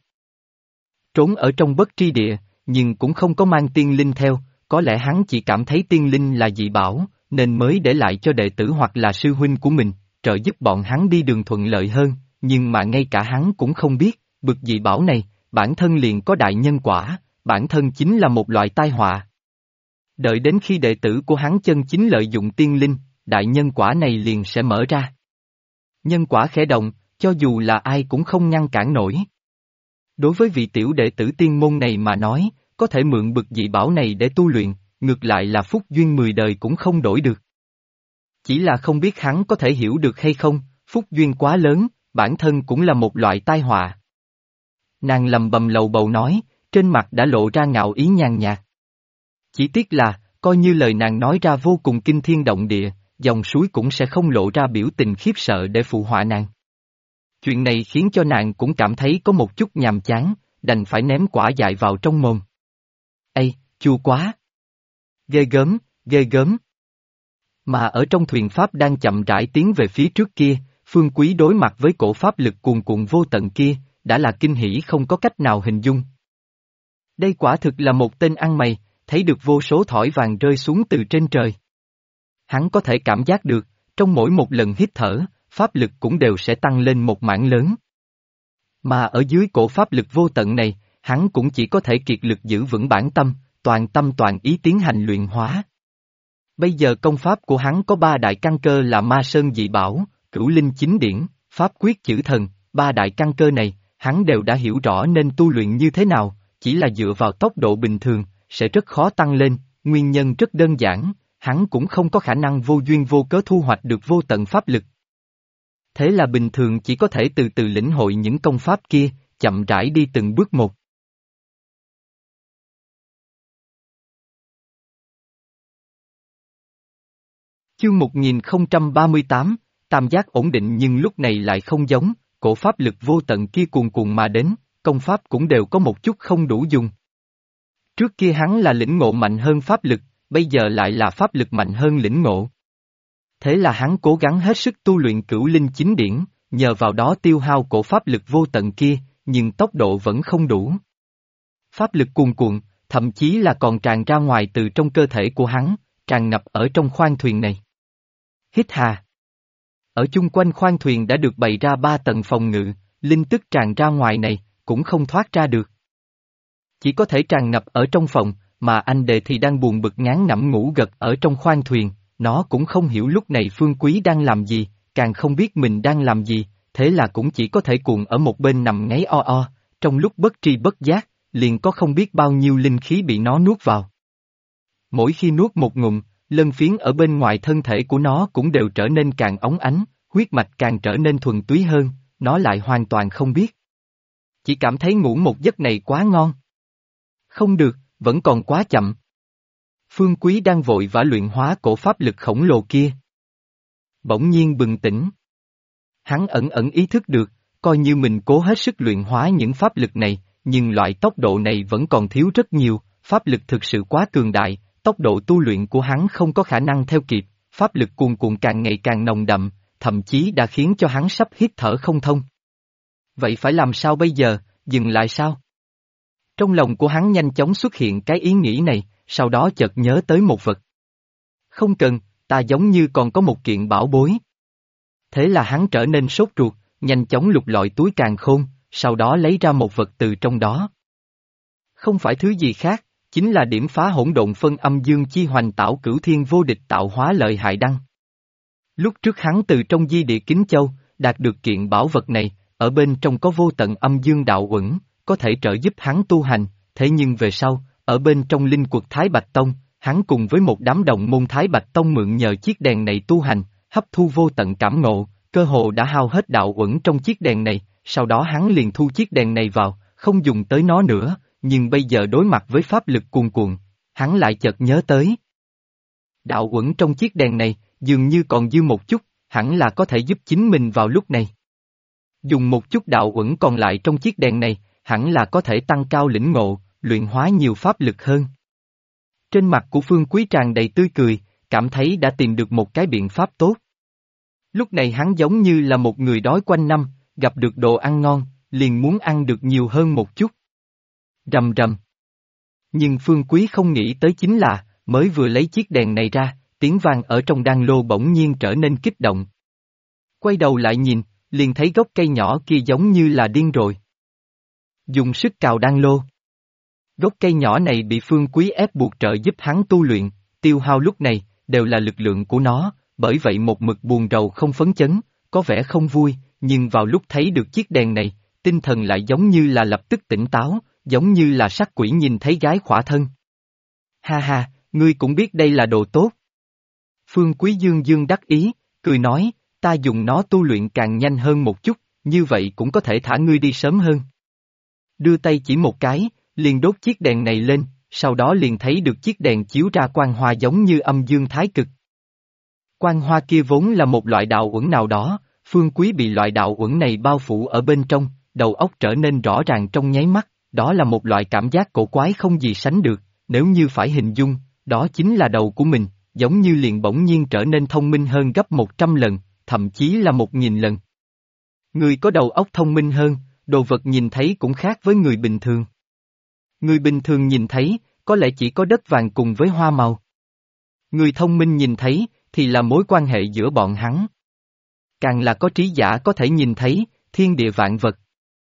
Trốn ở trong bất tri địa, nhưng cũng không có mang tiên linh theo, có lẽ hắn chỉ cảm thấy tiên linh là dị bảo, nên mới để lại cho đệ tử hoặc là sư huynh của mình, trợ giúp bọn hắn đi đường thuận lợi hơn, nhưng mà ngay cả hắn cũng không biết, bực dị bảo này, bản thân liền có đại nhân quả, bản thân chính là một loại tai họa. Đợi đến khi đệ tử của hắn chân chính lợi dụng tiên linh, đại nhân quả này liền sẽ mở ra. Nhân quả khẽ động, cho dù là ai cũng không ngăn cản nổi. Đối với vị tiểu đệ tử tiên môn này mà nói, có thể mượn bực dị bảo này để tu luyện, ngược lại là phúc duyên 10 đời cũng không đổi được. Chỉ là không biết hắn có thể hiểu được hay không, phúc duyên quá lớn, bản thân cũng là một loại tai họa. Nàng lầm bầm lầu bầu nói, trên mặt đã lộ ra ngạo ý nhàn nhạt. Chỉ tiếc là, coi như lời nàng nói ra vô cùng kinh thiên động địa, dòng suối cũng sẽ không lộ ra biểu tình khiếp sợ để phụ họa nàng. Chuyện này khiến cho nàng cũng cảm thấy có một chút nhàm chán, đành phải ném quả dại vào trong mồm. Ây, chua quá! Ghê gớm, ghê gớm! Mà ở trong thuyền pháp đang chậm rãi tiến về phía trước kia, Phương Quý đối mặt với cổ pháp lực cuồn cuộn vô tận kia, đã là kinh hỉ không có cách nào hình dung. Đây quả thực là một tên ăn mày, thấy được vô số thỏi vàng rơi xuống từ trên trời. Hắn có thể cảm giác được, trong mỗi một lần hít thở, pháp lực cũng đều sẽ tăng lên một mảng lớn. Mà ở dưới cổ pháp lực vô tận này, hắn cũng chỉ có thể kiệt lực giữ vững bản tâm toàn ý tiến hành luyện hóa. Bây giờ công pháp của hắn có ba đại căn cơ là Ma Sơn Dị Bảo, Cửu Linh Chính Điển, Pháp Quyết Chữ Thần, ba đại căn cơ này, hắn đều đã hiểu rõ nên tu luyện như thế nào, chỉ là dựa vào tốc độ bình thường, sẽ rất khó tăng lên, nguyên nhân rất đơn giản, hắn cũng không có khả năng vô duyên vô cớ thu hoạch được vô tận pháp lực. Thế là bình thường chỉ có thể từ từ lĩnh hội những công pháp kia, chậm rãi đi từng bước một. Chương 1038, tam giác ổn định nhưng lúc này lại không giống, cổ pháp lực vô tận kia cuồn cuộn mà đến, công pháp cũng đều có một chút không đủ dùng. Trước kia hắn là lĩnh ngộ mạnh hơn pháp lực, bây giờ lại là pháp lực mạnh hơn lĩnh ngộ. Thế là hắn cố gắng hết sức tu luyện Cửu Linh Chính Điển, nhờ vào đó tiêu hao cổ pháp lực vô tận kia, nhưng tốc độ vẫn không đủ. Pháp lực cuồn cuộn, thậm chí là còn tràn ra ngoài từ trong cơ thể của hắn, tràn ngập ở trong khoang thuyền này. Hít hà. Ở chung quanh khoang thuyền đã được bày ra 3 tầng phòng ngự, linh tức tràn ra ngoài này, cũng không thoát ra được. Chỉ có thể tràn ngập ở trong phòng, mà anh Đề thì đang buồn bực ngán ngẩm ngủ gật ở trong khoang thuyền, nó cũng không hiểu lúc này Phương Quý đang làm gì, càng không biết mình đang làm gì, thế là cũng chỉ có thể cuộn ở một bên nằm ngáy o o, trong lúc bất tri bất giác, liền có không biết bao nhiêu linh khí bị nó nuốt vào. Mỗi khi nuốt một ngụm, lân phiến ở bên ngoài thân thể của nó cũng đều trở nên càng óng ánh, huyết mạch càng trở nên thuần túy hơn, nó lại hoàn toàn không biết. Chỉ cảm thấy ngủ một giấc này quá ngon. Không được, vẫn còn quá chậm. Phương Quý đang vội vã luyện hóa cổ pháp lực khổng lồ kia. Bỗng nhiên bừng tỉnh. Hắn ẩn ẩn ý thức được, coi như mình cố hết sức luyện hóa những pháp lực này, nhưng loại tốc độ này vẫn còn thiếu rất nhiều, pháp lực thực sự quá cường đại, tốc độ tu luyện của hắn không có khả năng theo kịp, pháp lực cuồn cuộn càng ngày càng nồng đậm, thậm chí đã khiến cho hắn sắp hít thở không thông. Vậy phải làm sao bây giờ, dừng lại sao? Trong lòng của hắn nhanh chóng xuất hiện cái ý nghĩ này, sau đó chợt nhớ tới một vật. Không cần, ta giống như còn có một kiện bảo bối. Thế là hắn trở nên sốt ruột, nhanh chóng lục lọi túi càn khôn, sau đó lấy ra một vật từ trong đó. Không phải thứ gì khác, chính là điểm phá hỗn độn phân âm dương chi hoành tảo cửu thiên vô địch tạo hóa lợi hại đăng. Lúc trước hắn từ trong di địa Kính Châu, đạt được kiện bảo vật này, ở bên trong có vô tận âm dương đạo uẩn, có thể trợ giúp hắn tu hành, thế nhưng về sau, ở bên trong linh quật Thái Bạch Tông, hắn cùng với một đám đồng môn Thái Bạch Tông mượn nhờ chiếc đèn này tu hành, hấp thu vô tận cảm ngộ, cơ hồ đã hao hết đạo uẩn trong chiếc đèn này, sau đó hắn liền thu chiếc đèn này vào, không dùng tới nó nữa, nhưng bây giờ đối mặt với pháp lực cuồn cuộn, hắn lại chợt nhớ tới. Đạo uẩn trong chiếc đèn này, dường như còn dư một chút, hẳn là có thể giúp chính mình vào lúc này. Dùng một chút đạo uẩn còn lại trong chiếc đèn này, hẳn là có thể tăng cao lĩnh ngộ, luyện hóa nhiều pháp lực hơn. Trên mặt của Phương Quý tràn đầy tươi cười, cảm thấy đã tìm được một cái biện pháp tốt. Lúc này hắn giống như là một người đói quanh năm, gặp được đồ ăn ngon, liền muốn ăn được nhiều hơn một chút. Rầm rầm. Nhưng Phương Quý không nghĩ tới chính là, mới vừa lấy chiếc đèn này ra, tiếng vang ở trong đan lô bỗng nhiên trở nên kích động. Quay đầu lại nhìn, liền thấy gốc cây nhỏ kia giống như là điên rồi. Dùng sức cào đan lô. Gốc cây nhỏ này bị Phương Quý ép buộc trợ giúp hắn tu luyện, tiêu hao lúc này, đều là lực lượng của nó, bởi vậy một mực buồn rầu không phấn chấn, có vẻ không vui, nhưng vào lúc thấy được chiếc đèn này, tinh thần lại giống như là lập tức tỉnh táo, giống như là sát quỷ nhìn thấy gái khỏa thân. Ha ha, ngươi cũng biết đây là đồ tốt. Phương Quý dương dương đắc ý, cười nói, ta dùng nó tu luyện càng nhanh hơn một chút, như vậy cũng có thể thả ngươi đi sớm hơn. Đưa tay chỉ một cái, liền đốt chiếc đèn này lên, sau đó liền thấy được chiếc đèn chiếu ra quang hoa giống như âm dương thái cực. Quang hoa kia vốn là một loại đạo uẩn nào đó, Phương Quý bị loại đạo uẩn này bao phủ ở bên trong, đầu óc trở nên rõ ràng trong nháy mắt, đó là một loại cảm giác cổ quái không gì sánh được, nếu như phải hình dung, đó chính là đầu của mình, giống như liền bỗng nhiên trở nên thông minh hơn gấp 100 lần, thậm chí là 1000 lần. Người có đầu óc thông minh hơn, đồ vật nhìn thấy cũng khác với người bình thường. Người bình thường nhìn thấy, có lẽ chỉ có đất vàng cùng với hoa màu. Người thông minh nhìn thấy, thì là mối quan hệ giữa bọn hắn. Càng là có trí giả có thể nhìn thấy, thiên địa vạn vật.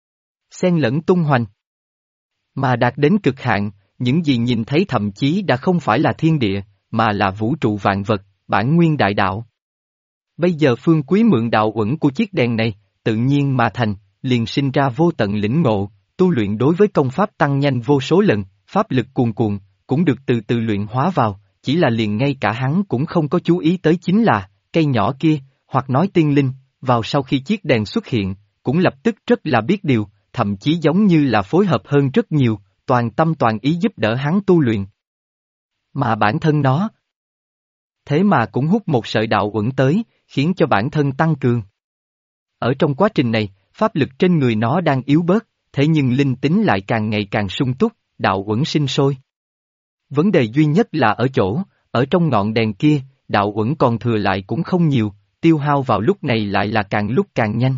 xen lẫn tung hoành. Mà đạt đến cực hạn, những gì nhìn thấy thậm chí đã không phải là thiên địa, mà là vũ trụ vạn vật, bản nguyên đại đạo. Bây giờ Phương Quý mượn đạo uẩn của chiếc đèn này, tự nhiên mà thành, liền sinh ra vô tận lĩnh ngộ, tu luyện đối với công pháp tăng nhanh vô số lần, pháp lực cuồn cuộn, cũng được từ từ luyện hóa vào, chỉ là liền ngay cả hắn cũng không có chú ý tới chính là, cây nhỏ kia, hoặc nói tiên linh, vào sau khi chiếc đèn xuất hiện, cũng lập tức rất là biết điều, thậm chí giống như là phối hợp hơn rất nhiều, toàn tâm toàn ý giúp đỡ hắn tu luyện. Mà bản thân nó, thế mà cũng hút một sợi đạo uẩn tới, khiến cho bản thân tăng cường. Ở trong quá trình này, pháp lực trên người nó đang yếu bớt, thế nhưng linh tính lại càng ngày càng sung túc, đạo uẩn sinh sôi. Vấn đề duy nhất là ở chỗ, ở trong ngọn đèn kia, đạo uẩn còn thừa lại cũng không nhiều, tiêu hao vào lúc này lại là càng lúc càng nhanh.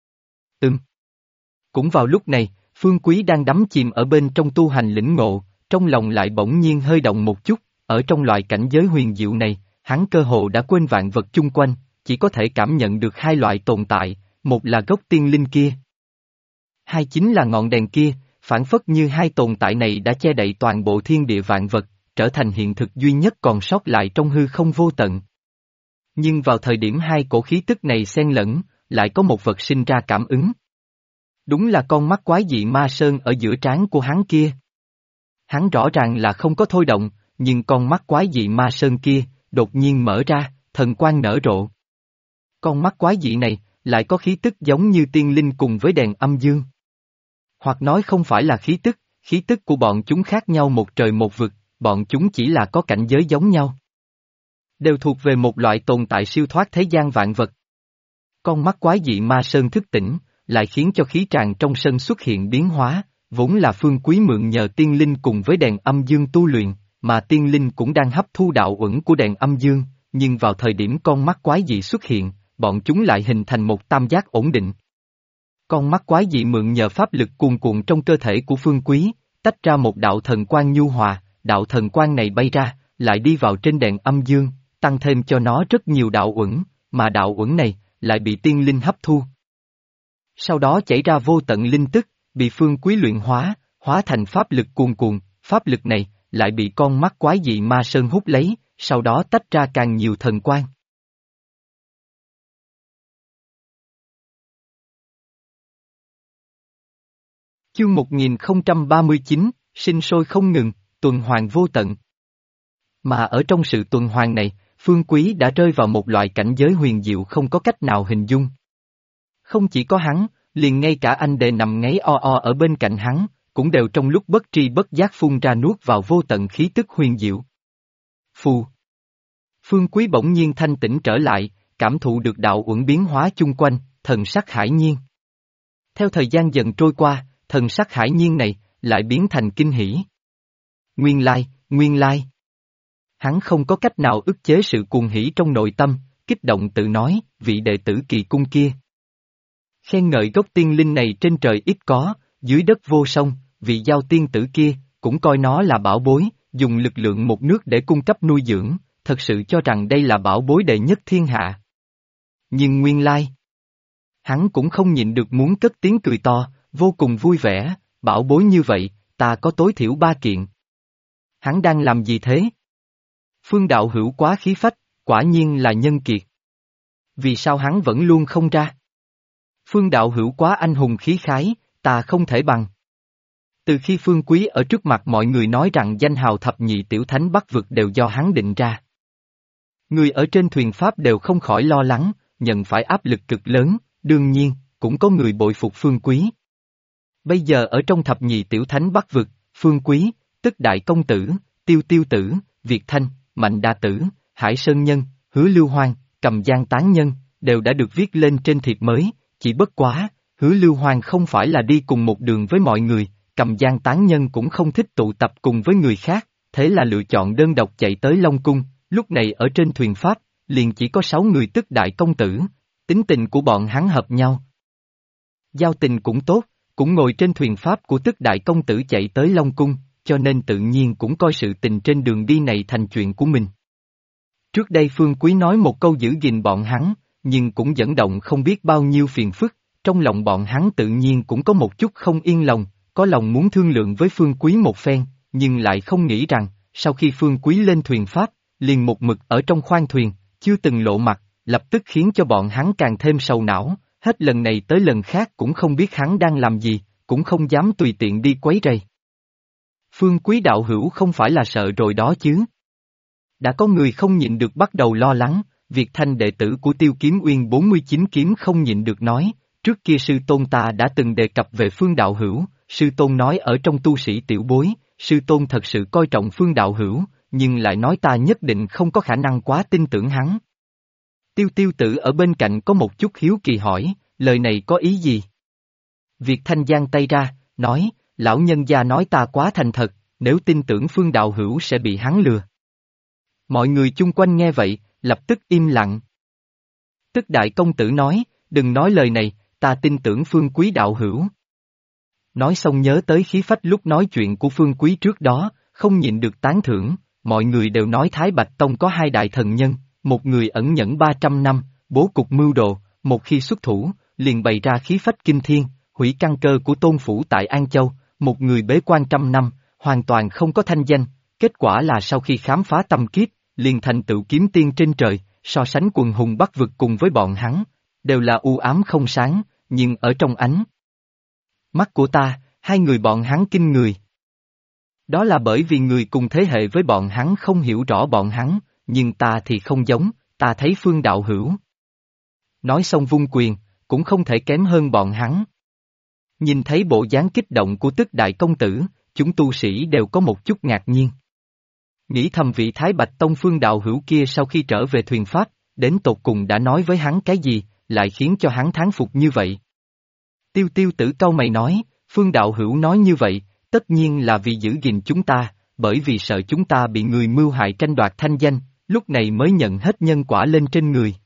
Cũng vào lúc này, Phương Quý đang đắm chìm ở bên trong tu hành lĩnh ngộ, trong lòng lại bỗng nhiên hơi động một chút, ở trong loại cảnh giới huyền diệu này, hắn cơ hồ đã quên vạn vật chung quanh, chỉ có thể cảm nhận được hai loại tồn tại, một là gốc tiên linh kia. Hai chính là ngọn đèn kia, phản phất như hai tồn tại này đã che đậy toàn bộ thiên địa vạn vật, trở thành hiện thực duy nhất còn sót lại trong hư không vô tận. Nhưng vào thời điểm hai cổ khí tức này xen lẫn, lại có một vật sinh ra cảm ứng. Đúng là con mắt quái dị ma sơn ở giữa trán của hắn kia. Hắn rõ ràng là không có thôi động, nhưng con mắt quái dị ma sơn kia, đột nhiên mở ra, thần quang nở rộ. Con mắt quái dị này, lại có khí tức giống như tiên linh cùng với đèn âm dương. Hoặc nói không phải là khí tức của bọn chúng khác nhau một trời một vực, bọn chúng chỉ là có cảnh giới giống nhau. Đều thuộc về một loại tồn tại siêu thoát thế gian vạn vật. Con mắt quái dị ma sơn thức tỉnh, lại khiến cho khí tràng trong sân xuất hiện biến hóa, vốn là Phương Quý mượn nhờ tiên linh cùng với đèn âm dương tu luyện, mà tiên linh cũng đang hấp thu đạo uẩn của đèn âm dương, nhưng vào thời điểm con mắt quái dị xuất hiện, bọn chúng lại hình thành một tam giác ổn định. Con mắt quái dị mượn nhờ pháp lực cuồn cuộn trong cơ thể của Phương Quý, tách ra một đạo thần quang nhu hòa, đạo thần quang này bay ra, lại đi vào trên đèn âm dương, tăng thêm cho nó rất nhiều đạo uẩn, mà đạo uẩn này, lại bị tiên linh hấp thu. Sau đó chảy ra vô tận linh tức, bị Phương Quý luyện hóa, hóa thành pháp lực cuồn cuộn, pháp lực này, lại bị con mắt quái dị ma sơn hút lấy, sau đó tách ra càng nhiều thần quang. Chương 1039, sinh sôi không ngừng, tuần hoàn vô tận. Mà ở trong sự tuần hoàn này, Phương Quý đã rơi vào một loại cảnh giới huyền diệu không có cách nào hình dung. Không chỉ có hắn, liền ngay cả anh đệ nằm ngáy o o ở bên cạnh hắn, cũng đều trong lúc bất tri bất giác phun ra nuốt vào vô tận khí tức huyền diệu. Phù. Phương Quý bỗng nhiên thanh tỉnh trở lại, cảm thụ được đạo uẩn biến hóa chung quanh, thần sắc hải nhiên. Theo thời gian dần trôi qua, thần sắc hải nhiên này, lại biến thành kinh hỉ. Nguyên lai. Hắn không có cách nào ức chế sự cuồng hỉ trong nội tâm, kích động tự nói, vị đệ tử kỳ cung kia. Khen ngợi gốc tiên linh này trên trời ít có, dưới đất vô song, vị giao tiên tử kia, cũng coi nó là bảo bối, dùng lực lượng một nước để cung cấp nuôi dưỡng, thật sự cho rằng đây là bảo bối đệ nhất thiên hạ. Nhưng nguyên lai, hắn cũng không nhịn được muốn cất tiếng cười to, vô cùng vui vẻ, bảo bối như vậy, ta có tối thiểu 3 kiện. Hắn đang làm gì thế? Phương đạo hữu quá khí phách, quả nhiên là nhân kiệt. Vì sao hắn vẫn luôn không ra? Phương đạo hữu quá anh hùng khí khái, ta không thể bằng. Từ khi Phương Quý ở trước mặt mọi người nói rằng danh hào thập nhị tiểu thánh Bắc vực đều do hắn định ra. Người ở trên thuyền Pháp đều không khỏi lo lắng, nhận phải áp lực cực lớn, đương nhiên, cũng có người bội phục Phương Quý. Bây giờ ở trong thập nhị tiểu thánh Bắc vực, Phương Quý, tức Đại Công Tử, Tiêu Tiêu Tử, Việt Thanh, Mạnh Đa Tử, Hải Sơn Nhân, Hứa Lưu Hoang, Cầm Giang Tán Nhân, đều đã được viết lên trên thiệp mới, chỉ bất quá, Hứa Lưu Hoang không phải là đi cùng một đường với mọi người, Cầm Giang Tán Nhân cũng không thích tụ tập cùng với người khác, thế là lựa chọn đơn độc chạy tới Long Cung, lúc này ở trên thuyền Pháp, liền chỉ có 6 người tức Đại Công Tử, tính tình của bọn hắn hợp nhau. Giao tình cũng tốt, cũng ngồi trên thuyền Pháp của tức Đại Công Tử chạy tới Long Cung, cho nên tự nhiên cũng coi sự tình trên đường đi này thành chuyện của mình. Trước đây Phương Quý nói một câu giữ gìn bọn hắn, nhưng cũng dẫn động không biết bao nhiêu phiền phức, trong lòng bọn hắn tự nhiên cũng có một chút không yên lòng, có lòng muốn thương lượng với Phương Quý một phen, nhưng lại không nghĩ rằng, sau khi Phương Quý lên thuyền Pháp, liền một mực ở trong khoang thuyền, chưa từng lộ mặt, lập tức khiến cho bọn hắn càng thêm sầu não, hết lần này tới lần khác cũng không biết hắn đang làm gì, cũng không dám tùy tiện đi quấy rầy. Phương Quý đạo hữu không phải là sợ rồi đó chứ. Đã có người không nhịn được bắt đầu lo lắng, Việt Thanh đệ tử của Tiêu Kiếm Uyên 49 kiếm không nhịn được nói, trước kia sư tôn ta đã từng đề cập về Phương đạo hữu, sư tôn nói ở trong tu sĩ tiểu bối, sư tôn thật sự coi trọng Phương đạo hữu, nhưng lại nói ta nhất định không có khả năng quá tin tưởng hắn. Tiêu Tiêu tử ở bên cạnh có một chút hiếu kỳ hỏi, lời này có ý gì? Việt Thanh giang tay ra, nói, lão nhân gia nói ta quá thành thật, nếu tin tưởng Phương đạo hữu sẽ bị hắn lừa. Mọi người chung quanh nghe vậy, lập tức im lặng. Tức đại công tử nói, đừng nói lời này, ta tin tưởng Phương quý đạo hữu. Nói xong nhớ tới khí phách lúc nói chuyện của Phương quý trước đó, không nhịn được tán thưởng, mọi người đều nói Thái Bạch Tông có hai đại thần nhân, một người ẩn nhẫn 300 năm, bố cục mưu đồ, một khi xuất thủ, liền bày ra khí phách kinh thiên, hủy căn cơ của tôn phủ tại An Châu, một người bế quan 100 năm, hoàn toàn không có thanh danh, kết quả là sau khi khám phá tâm kiếp, liền thành tựu kiếm tiên trên trời, so sánh quần hùng Bắc vực cùng với bọn hắn, đều là u ám không sáng, nhưng ở trong ánh mắt của ta, hai người bọn hắn kinh người. Đó là bởi vì người cùng thế hệ với bọn hắn không hiểu rõ bọn hắn, nhưng ta thì không giống, ta thấy Phương đạo hữu. Nói xong vung quyền, cũng không thể kém hơn bọn hắn. Nhìn thấy bộ dáng kích động của Tức đại công tử, chúng tu sĩ đều có một chút ngạc nhiên. Nghĩ thầm vị Thái Bạch Tông Phương đạo hữu kia sau khi trở về thuyền Pháp, đến tột cùng đã nói với hắn cái gì, lại khiến cho hắn thán phục như vậy. Tiêu Tiêu tử cau mày nói, Phương đạo hữu nói như vậy, tất nhiên là vì giữ gìn chúng ta, bởi vì sợ chúng ta bị người mưu hại tranh đoạt thanh danh, lúc này mới nhận hết nhân quả lên trên người.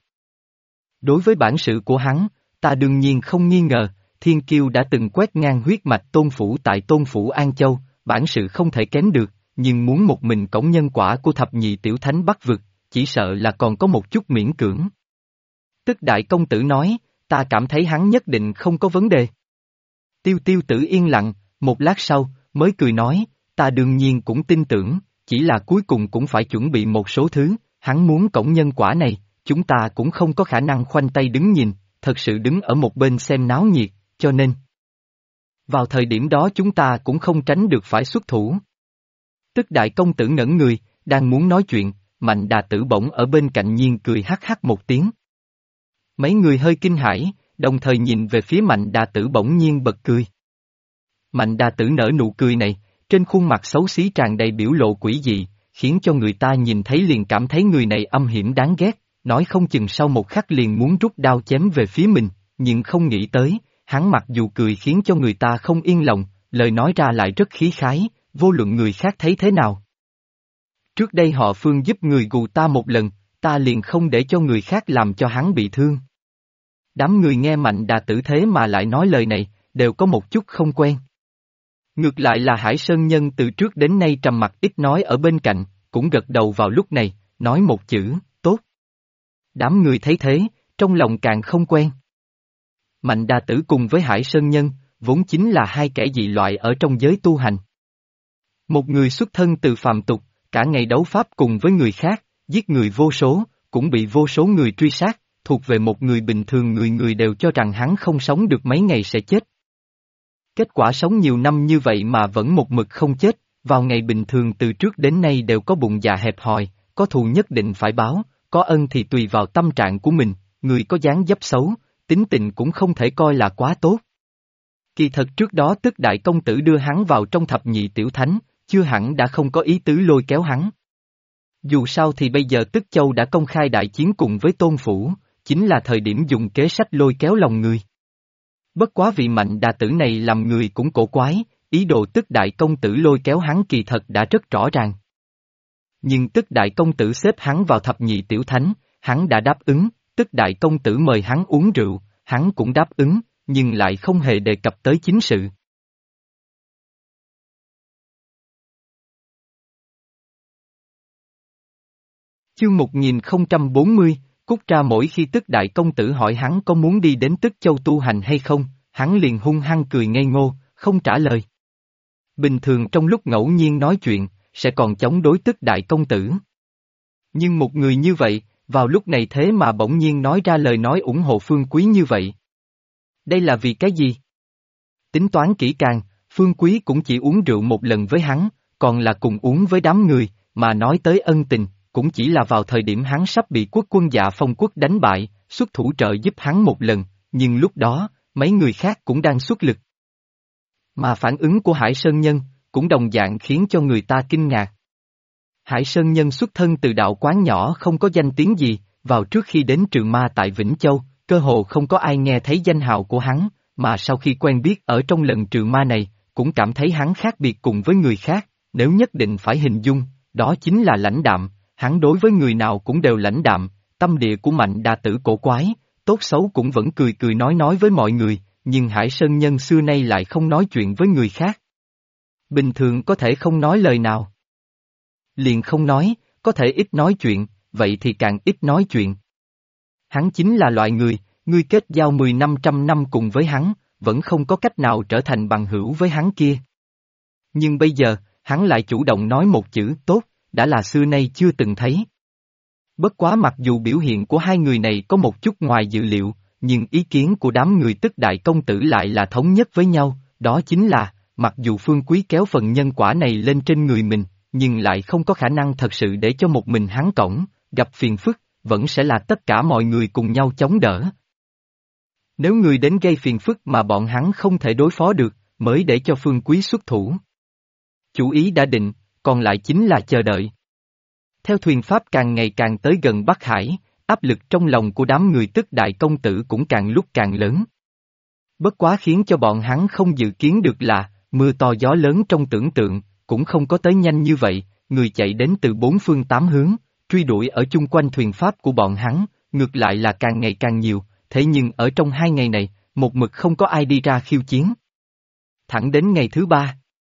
Đối với bản sự của hắn, ta đương nhiên không nghi ngờ, Thiên Kiêu đã từng quét ngang huyết mạch tôn phủ tại tôn phủ An Châu, bản sự không thể kém được, nhưng muốn một mình cõng nhân quả của thập nhị tiểu thánh Bắc vực, chỉ sợ là còn có một chút miễn cưỡng. Tức đại công tử nói, ta cảm thấy hắn nhất định không có vấn đề. Tiêu Tiêu tử yên lặng, một lát sau, mới cười nói, ta đương nhiên cũng tin tưởng, chỉ là cuối cùng cũng phải chuẩn bị một số thứ, hắn muốn cõng nhân quả này, chúng ta cũng không có khả năng khoanh tay đứng nhìn, thật sự đứng ở một bên xem náo nhiệt, cho nên. Vào thời điểm đó chúng ta cũng không tránh được phải xuất thủ. Tức đại công tử ngẩn người, đang muốn nói chuyện, Mạnh Đà Tử bỗng ở bên cạnh nhiên cười hắc hắc một tiếng. Mấy người hơi kinh hãi, đồng thời nhìn về phía Mạnh Đà Tử bỗng nhiên bật cười. Mạnh Đà Tử nở nụ cười này, trên khuôn mặt xấu xí tràn đầy biểu lộ quỷ dị, khiến cho người ta nhìn thấy liền cảm thấy người này âm hiểm đáng ghét, nói không chừng sau một khắc liền muốn rút đao chém về phía mình, nhưng không nghĩ tới, hắn mặc dù cười khiến cho người ta không yên lòng, lời nói ra lại rất khí khái, vô luận người khác thấy thế nào. Trước đây họ Phương giúp người gù ta một lần, ta liền không để cho người khác làm cho hắn bị thương. Đám người nghe Mạnh Đà Tử thế mà lại nói lời này, đều có một chút không quen. Ngược lại là Hải Sơn Nhân từ trước đến nay trầm mặc ít nói ở bên cạnh, cũng gật đầu vào lúc này, nói một chữ, tốt. Đám người thấy thế, trong lòng càng không quen. Mạnh Đà Tử cùng với Hải Sơn Nhân, vốn chính là hai kẻ dị loại ở trong giới tu hành. Một người xuất thân từ phàm tục, cả ngày đấu pháp cùng với người khác, giết người vô số, cũng bị vô số người truy sát, thuộc về một người bình thường người người đều cho rằng hắn không sống được mấy ngày sẽ chết. Kết quả sống nhiều năm như vậy mà vẫn một mực không chết, vào ngày bình thường từ trước đến nay đều có bụng dạ hẹp hòi, có thù nhất định phải báo, có ân thì tùy vào tâm trạng của mình, người có dáng dấp xấu, tính tình cũng không thể coi là quá tốt. Kỳ thật trước đó Tức đại công tử đưa hắn vào trong thập nhị tiểu thánh, chưa hẳn đã không có ý tứ lôi kéo hắn. Dù sao thì bây giờ Tức Châu đã công khai đại chiến cùng với Tôn Phủ, chính là thời điểm dùng kế sách lôi kéo lòng người. Bất quá vị Mạnh Đà Tử này làm người cũng cổ quái, ý đồ Tức đại công tử lôi kéo hắn kỳ thật đã rất rõ ràng. Nhưng Tức đại công tử xếp hắn vào thập nhị tiểu thánh, hắn đã đáp ứng, Tức đại công tử mời hắn uống rượu, hắn cũng đáp ứng, nhưng lại không hề đề cập tới chính sự. Chương 1040, Cút ra mỗi khi Tức Đại Công Tử hỏi hắn có muốn đi đến Tức Châu tu hành hay không, hắn liền hung hăng cười ngây ngô, không trả lời. Bình thường trong lúc ngẫu nhiên nói chuyện, sẽ còn chống đối Tức Đại Công Tử. Nhưng một người như vậy, vào lúc này thế mà bỗng nhiên nói ra lời nói ủng hộ Phương Quý như vậy. Đây là vì cái gì? Tính toán kỹ càng, Phương Quý cũng chỉ uống rượu một lần với hắn, còn là cùng uống với đám người, mà nói tới ân tình, cũng chỉ là vào thời điểm hắn sắp bị quốc quân Dạ Phong quốc đánh bại, xuất thủ trợ giúp hắn một lần, nhưng lúc đó, mấy người khác cũng đang xuất lực. Mà phản ứng của Hải Sơn Nhân, cũng đồng dạng khiến cho người ta kinh ngạc. Hải Sơn Nhân xuất thân từ đạo quán nhỏ không có danh tiếng gì, vào trước khi đến Trường Ma tại Vĩnh Châu, cơ hồ không có ai nghe thấy danh hào của hắn, mà sau khi quen biết ở trong lần Trường Ma này, cũng cảm thấy hắn khác biệt cùng với người khác, nếu nhất định phải hình dung, đó chính là lãnh đạm, hắn đối với người nào cũng đều lãnh đạm, tâm địa của Mạnh Đà Tử cổ quái, tốt xấu cũng vẫn cười cười nói với mọi người, nhưng Hải Sơn Nhân xưa nay lại không nói chuyện với người khác. Bình thường có thể không nói lời nào. Liền không nói, có thể ít nói chuyện, vậy thì càng ít nói chuyện. Hắn chính là loại người, ngươi kết giao 10-500 năm cùng với hắn, vẫn không có cách nào trở thành bằng hữu với hắn kia. Nhưng bây giờ, hắn lại chủ động nói một chữ tốt, đã là xưa nay chưa từng thấy. Bất quá mặc dù biểu hiện của hai người này có một chút ngoài dự liệu, nhưng ý kiến của đám người Tức Đại Công Tử lại là thống nhất với nhau, đó chính là, mặc dù Phương Quý kéo phần nhân quả này lên trên người mình, nhưng lại không có khả năng thật sự để cho một mình hắn cõng, gặp phiền phức, vẫn sẽ là tất cả mọi người cùng nhau chống đỡ. Nếu người đến gây phiền phức mà bọn hắn không thể đối phó được, mới để cho Phương Quý xuất thủ. Chủ ý đã định, còn lại chính là chờ đợi. Theo thuyền pháp càng ngày càng tới gần Bắc Hải, áp lực trong lòng của đám người Tức Đại Công Tử cũng càng lúc càng lớn. Bất quá khiến cho bọn hắn không dự kiến được là, mưa to gió lớn trong tưởng tượng, cũng không có tới nhanh như vậy, người chạy đến từ bốn phương tám hướng, truy đuổi ở chung quanh thuyền pháp của bọn hắn, ngược lại là càng ngày càng nhiều, thế nhưng ở trong 2 ngày này, một mực không có ai đi ra khiêu chiến. Thẳng đến ngày thứ 3.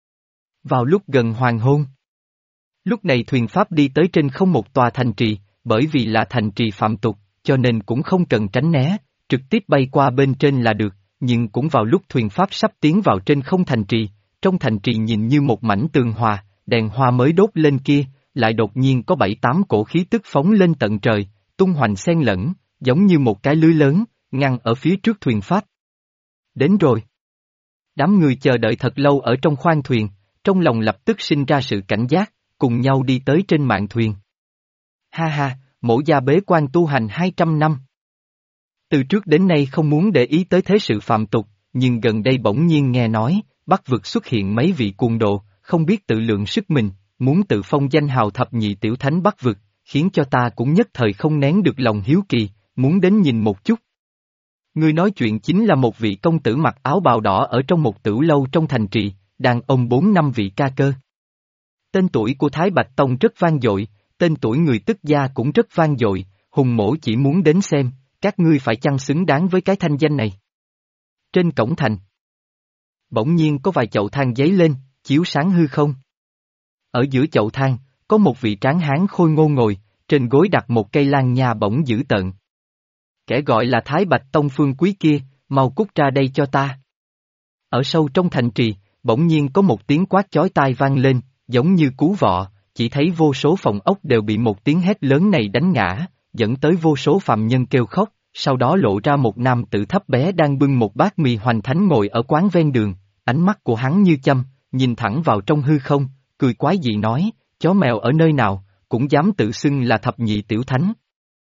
Vào lúc gần hoàng hôn. Lúc này thuyền pháp đi tới trên không một tòa thành trì, bởi vì là thành trì phạm tục, cho nên cũng không cần tránh né, trực tiếp bay qua bên trên là được, nhưng cũng vào lúc thuyền pháp sắp tiến vào trên không thành trì, trong thành trì nhìn như một mảnh tường hòa, đèn hoa mới đốt lên kia, lại đột nhiên có 7-8 cổ khí tức phóng lên tận trời, tung hoành xen lẫn, giống như một cái lưới lớn, ngăn ở phía trước thuyền pháp. Đến rồi. Đám người chờ đợi thật lâu ở trong khoang thuyền, trong lòng lập tức sinh ra sự cảnh giác, cùng nhau đi tới trên mạn thuyền. Ha ha, Mỗ gia bế quan tu hành 200 năm. Từ trước đến nay không muốn để ý tới thế sự phạm tục, nhưng gần đây bỗng nhiên nghe nói, Bắc vực xuất hiện mấy vị cuồng độ, không biết tự lượng sức mình, muốn tự phong danh hào thập nhị tiểu thánh Bắc vực, khiến cho ta cũng nhất thời không nén được lòng hiếu kỳ, muốn đến nhìn một chút. Người nói chuyện chính là một vị công tử mặc áo bào đỏ ở trong một tửu lâu trong thành trì, đàn ông 4-5 vị ca cơ. Tên tuổi của Thái Bạch Tông rất vang dội, tên tuổi người Tức gia cũng rất vang dội, Hùng Mỗ chỉ muốn đến xem, các ngươi phải chăng xứng đáng với cái thanh danh này. Trên cổng thành, bỗng nhiên có vài chậu than giấy lên, chiếu sáng hư không. Ở giữa chậu than, có một vị tráng hán khôi ngô ngồi, trên gối đặt một cây lan nha bỗng dữ tợn. Kẻ gọi là Thái Bạch Tông Phương Quý kia, mau cút ra đây cho ta. Ở sâu trong thành trì, bỗng nhiên có một tiếng quát chói tai vang lên, giống như cú vọ, chỉ thấy vô số phòng ốc đều bị một tiếng hét lớn này đánh ngã, dẫn tới vô số phàm nhân kêu khóc, sau đó lộ ra một nam tử thấp bé đang bưng một bát mì hoành thánh ngồi ở quán ven đường, ánh mắt của hắn như châm, nhìn thẳng vào trong hư không, cười quái dị nói, chó mèo ở nơi nào, cũng dám tự xưng là thập nhị tiểu thánh.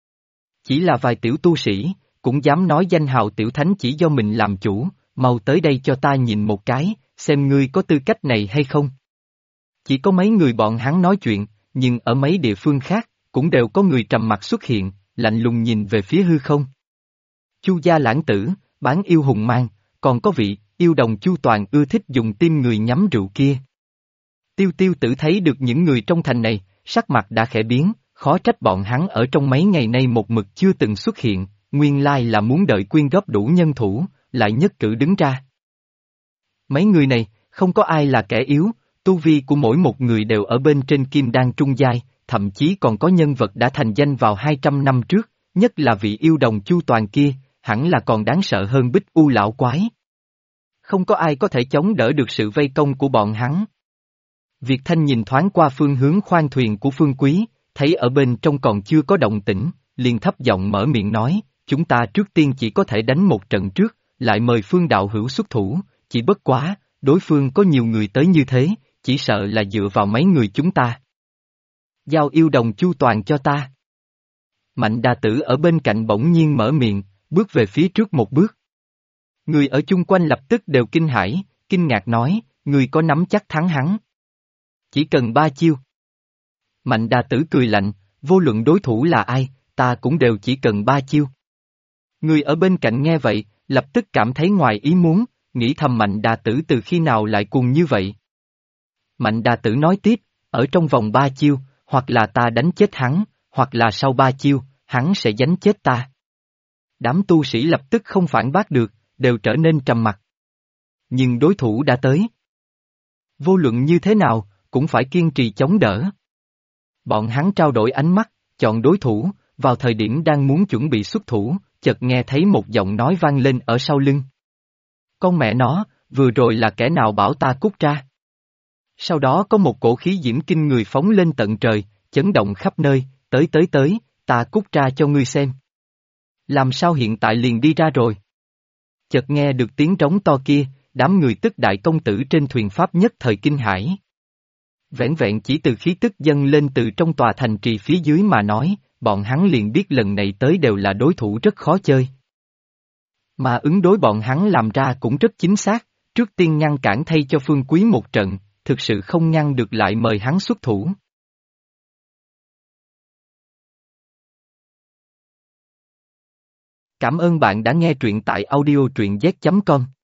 Chỉ là vài tiểu tu sĩ, cũng dám nói danh hào tiểu thánh chỉ do mình làm chủ, mau tới đây cho ta nhìn một cái, xem ngươi có tư cách này hay không. Chỉ có mấy người bọn hắn nói chuyện, nhưng ở mấy địa phương khác, cũng đều có người trầm mặc xuất hiện, lạnh lùng nhìn về phía hư không. Chu gia lãng tử, bán yêu hùng mang, còn có vị, yêu đồng Chu Toàn ưa thích dùng tim người nhắm rượu kia. Tiêu Tiêu Tử thấy được những người trong thành này, sắc mặt đã khẽ biến, khó trách bọn hắn ở trong mấy ngày nay một mực chưa từng xuất hiện, nguyên lai là muốn đợi quyên góp đủ nhân thủ, lại nhất cử đứng ra. Mấy người này, không có ai là kẻ yếu, tu vi của mỗi một người đều ở bên trên kim đan trung giai, thậm chí còn có nhân vật đã thành danh vào 200 năm trước, nhất là vị yêu đồng Chu Toàn kia, hẳn là còn đáng sợ hơn Bích U lão quái. Không có ai có thể chống đỡ được sự vây công của bọn hắn. Việt Thanh nhìn thoáng qua phương hướng khoang thuyền của Phương Quý, thấy ở bên trong còn chưa có động tĩnh, liền thấp giọng mở miệng nói, chúng ta trước tiên chỉ có thể đánh một trận trước, lại mời Phương đạo hữu xuất thủ, chỉ bất quá, đối phương có nhiều người tới như thế, chỉ sợ là dựa vào mấy người chúng ta. Giao yêu đồng Chu Toàn cho ta. Mạnh đà tử ở bên cạnh bỗng nhiên mở miệng, bước về phía trước một bước. Người ở chung quanh lập tức đều kinh hãi, kinh ngạc nói, người có nắm chắc thắng hắn. Chỉ cần 3 chiêu. Mạnh đà tử cười lạnh, vô luận đối thủ là ai, ta cũng đều chỉ cần 3 chiêu. Người ở bên cạnh nghe vậy, lập tức cảm thấy ngoài ý muốn, nghĩ thầm Mạnh đà tử từ khi nào lại cuồng như vậy. Mạnh đà tử nói tiếp, ở trong vòng 3 chiêu, hoặc là ta đánh chết hắn, hoặc là sau 3 chiêu, hắn sẽ đánh chết ta. Đám tu sĩ lập tức không phản bác được, đều trở nên trầm mặc. Nhưng đối thủ đã tới. Vô luận như thế nào, cũng phải kiên trì chống đỡ. Bọn hắn trao đổi ánh mắt, chọn đối thủ, vào thời điểm đang muốn chuẩn bị xuất thủ, chợt nghe thấy một giọng nói vang lên ở sau lưng. Con mẹ nó, vừa rồi là kẻ nào bảo ta cút ra? Sau đó có một cổ khí diễm kinh người phóng lên tận trời, chấn động khắp nơi, tới, ta cút ra cho ngươi xem. Làm sao hiện tại liền đi ra rồi? Chợt nghe được tiếng trống to kia, đám người tức đại công tử trên thuyền pháp nhất thời kinh hãi. Vẻn vẹn chỉ từ khí tức dâng lên từ trong tòa thành trì phía dưới mà nói, bọn hắn liền biết lần này tới đều là đối thủ rất khó chơi. Mà ứng đối bọn hắn làm ra cũng rất chính xác, trước tiên ngăn cản thay cho Phương Quý một trận, thực sự không ngăn được lại mời hắn xuất thủ. Cảm ơn bạn đã nghe truyện tại audio truyện z.com.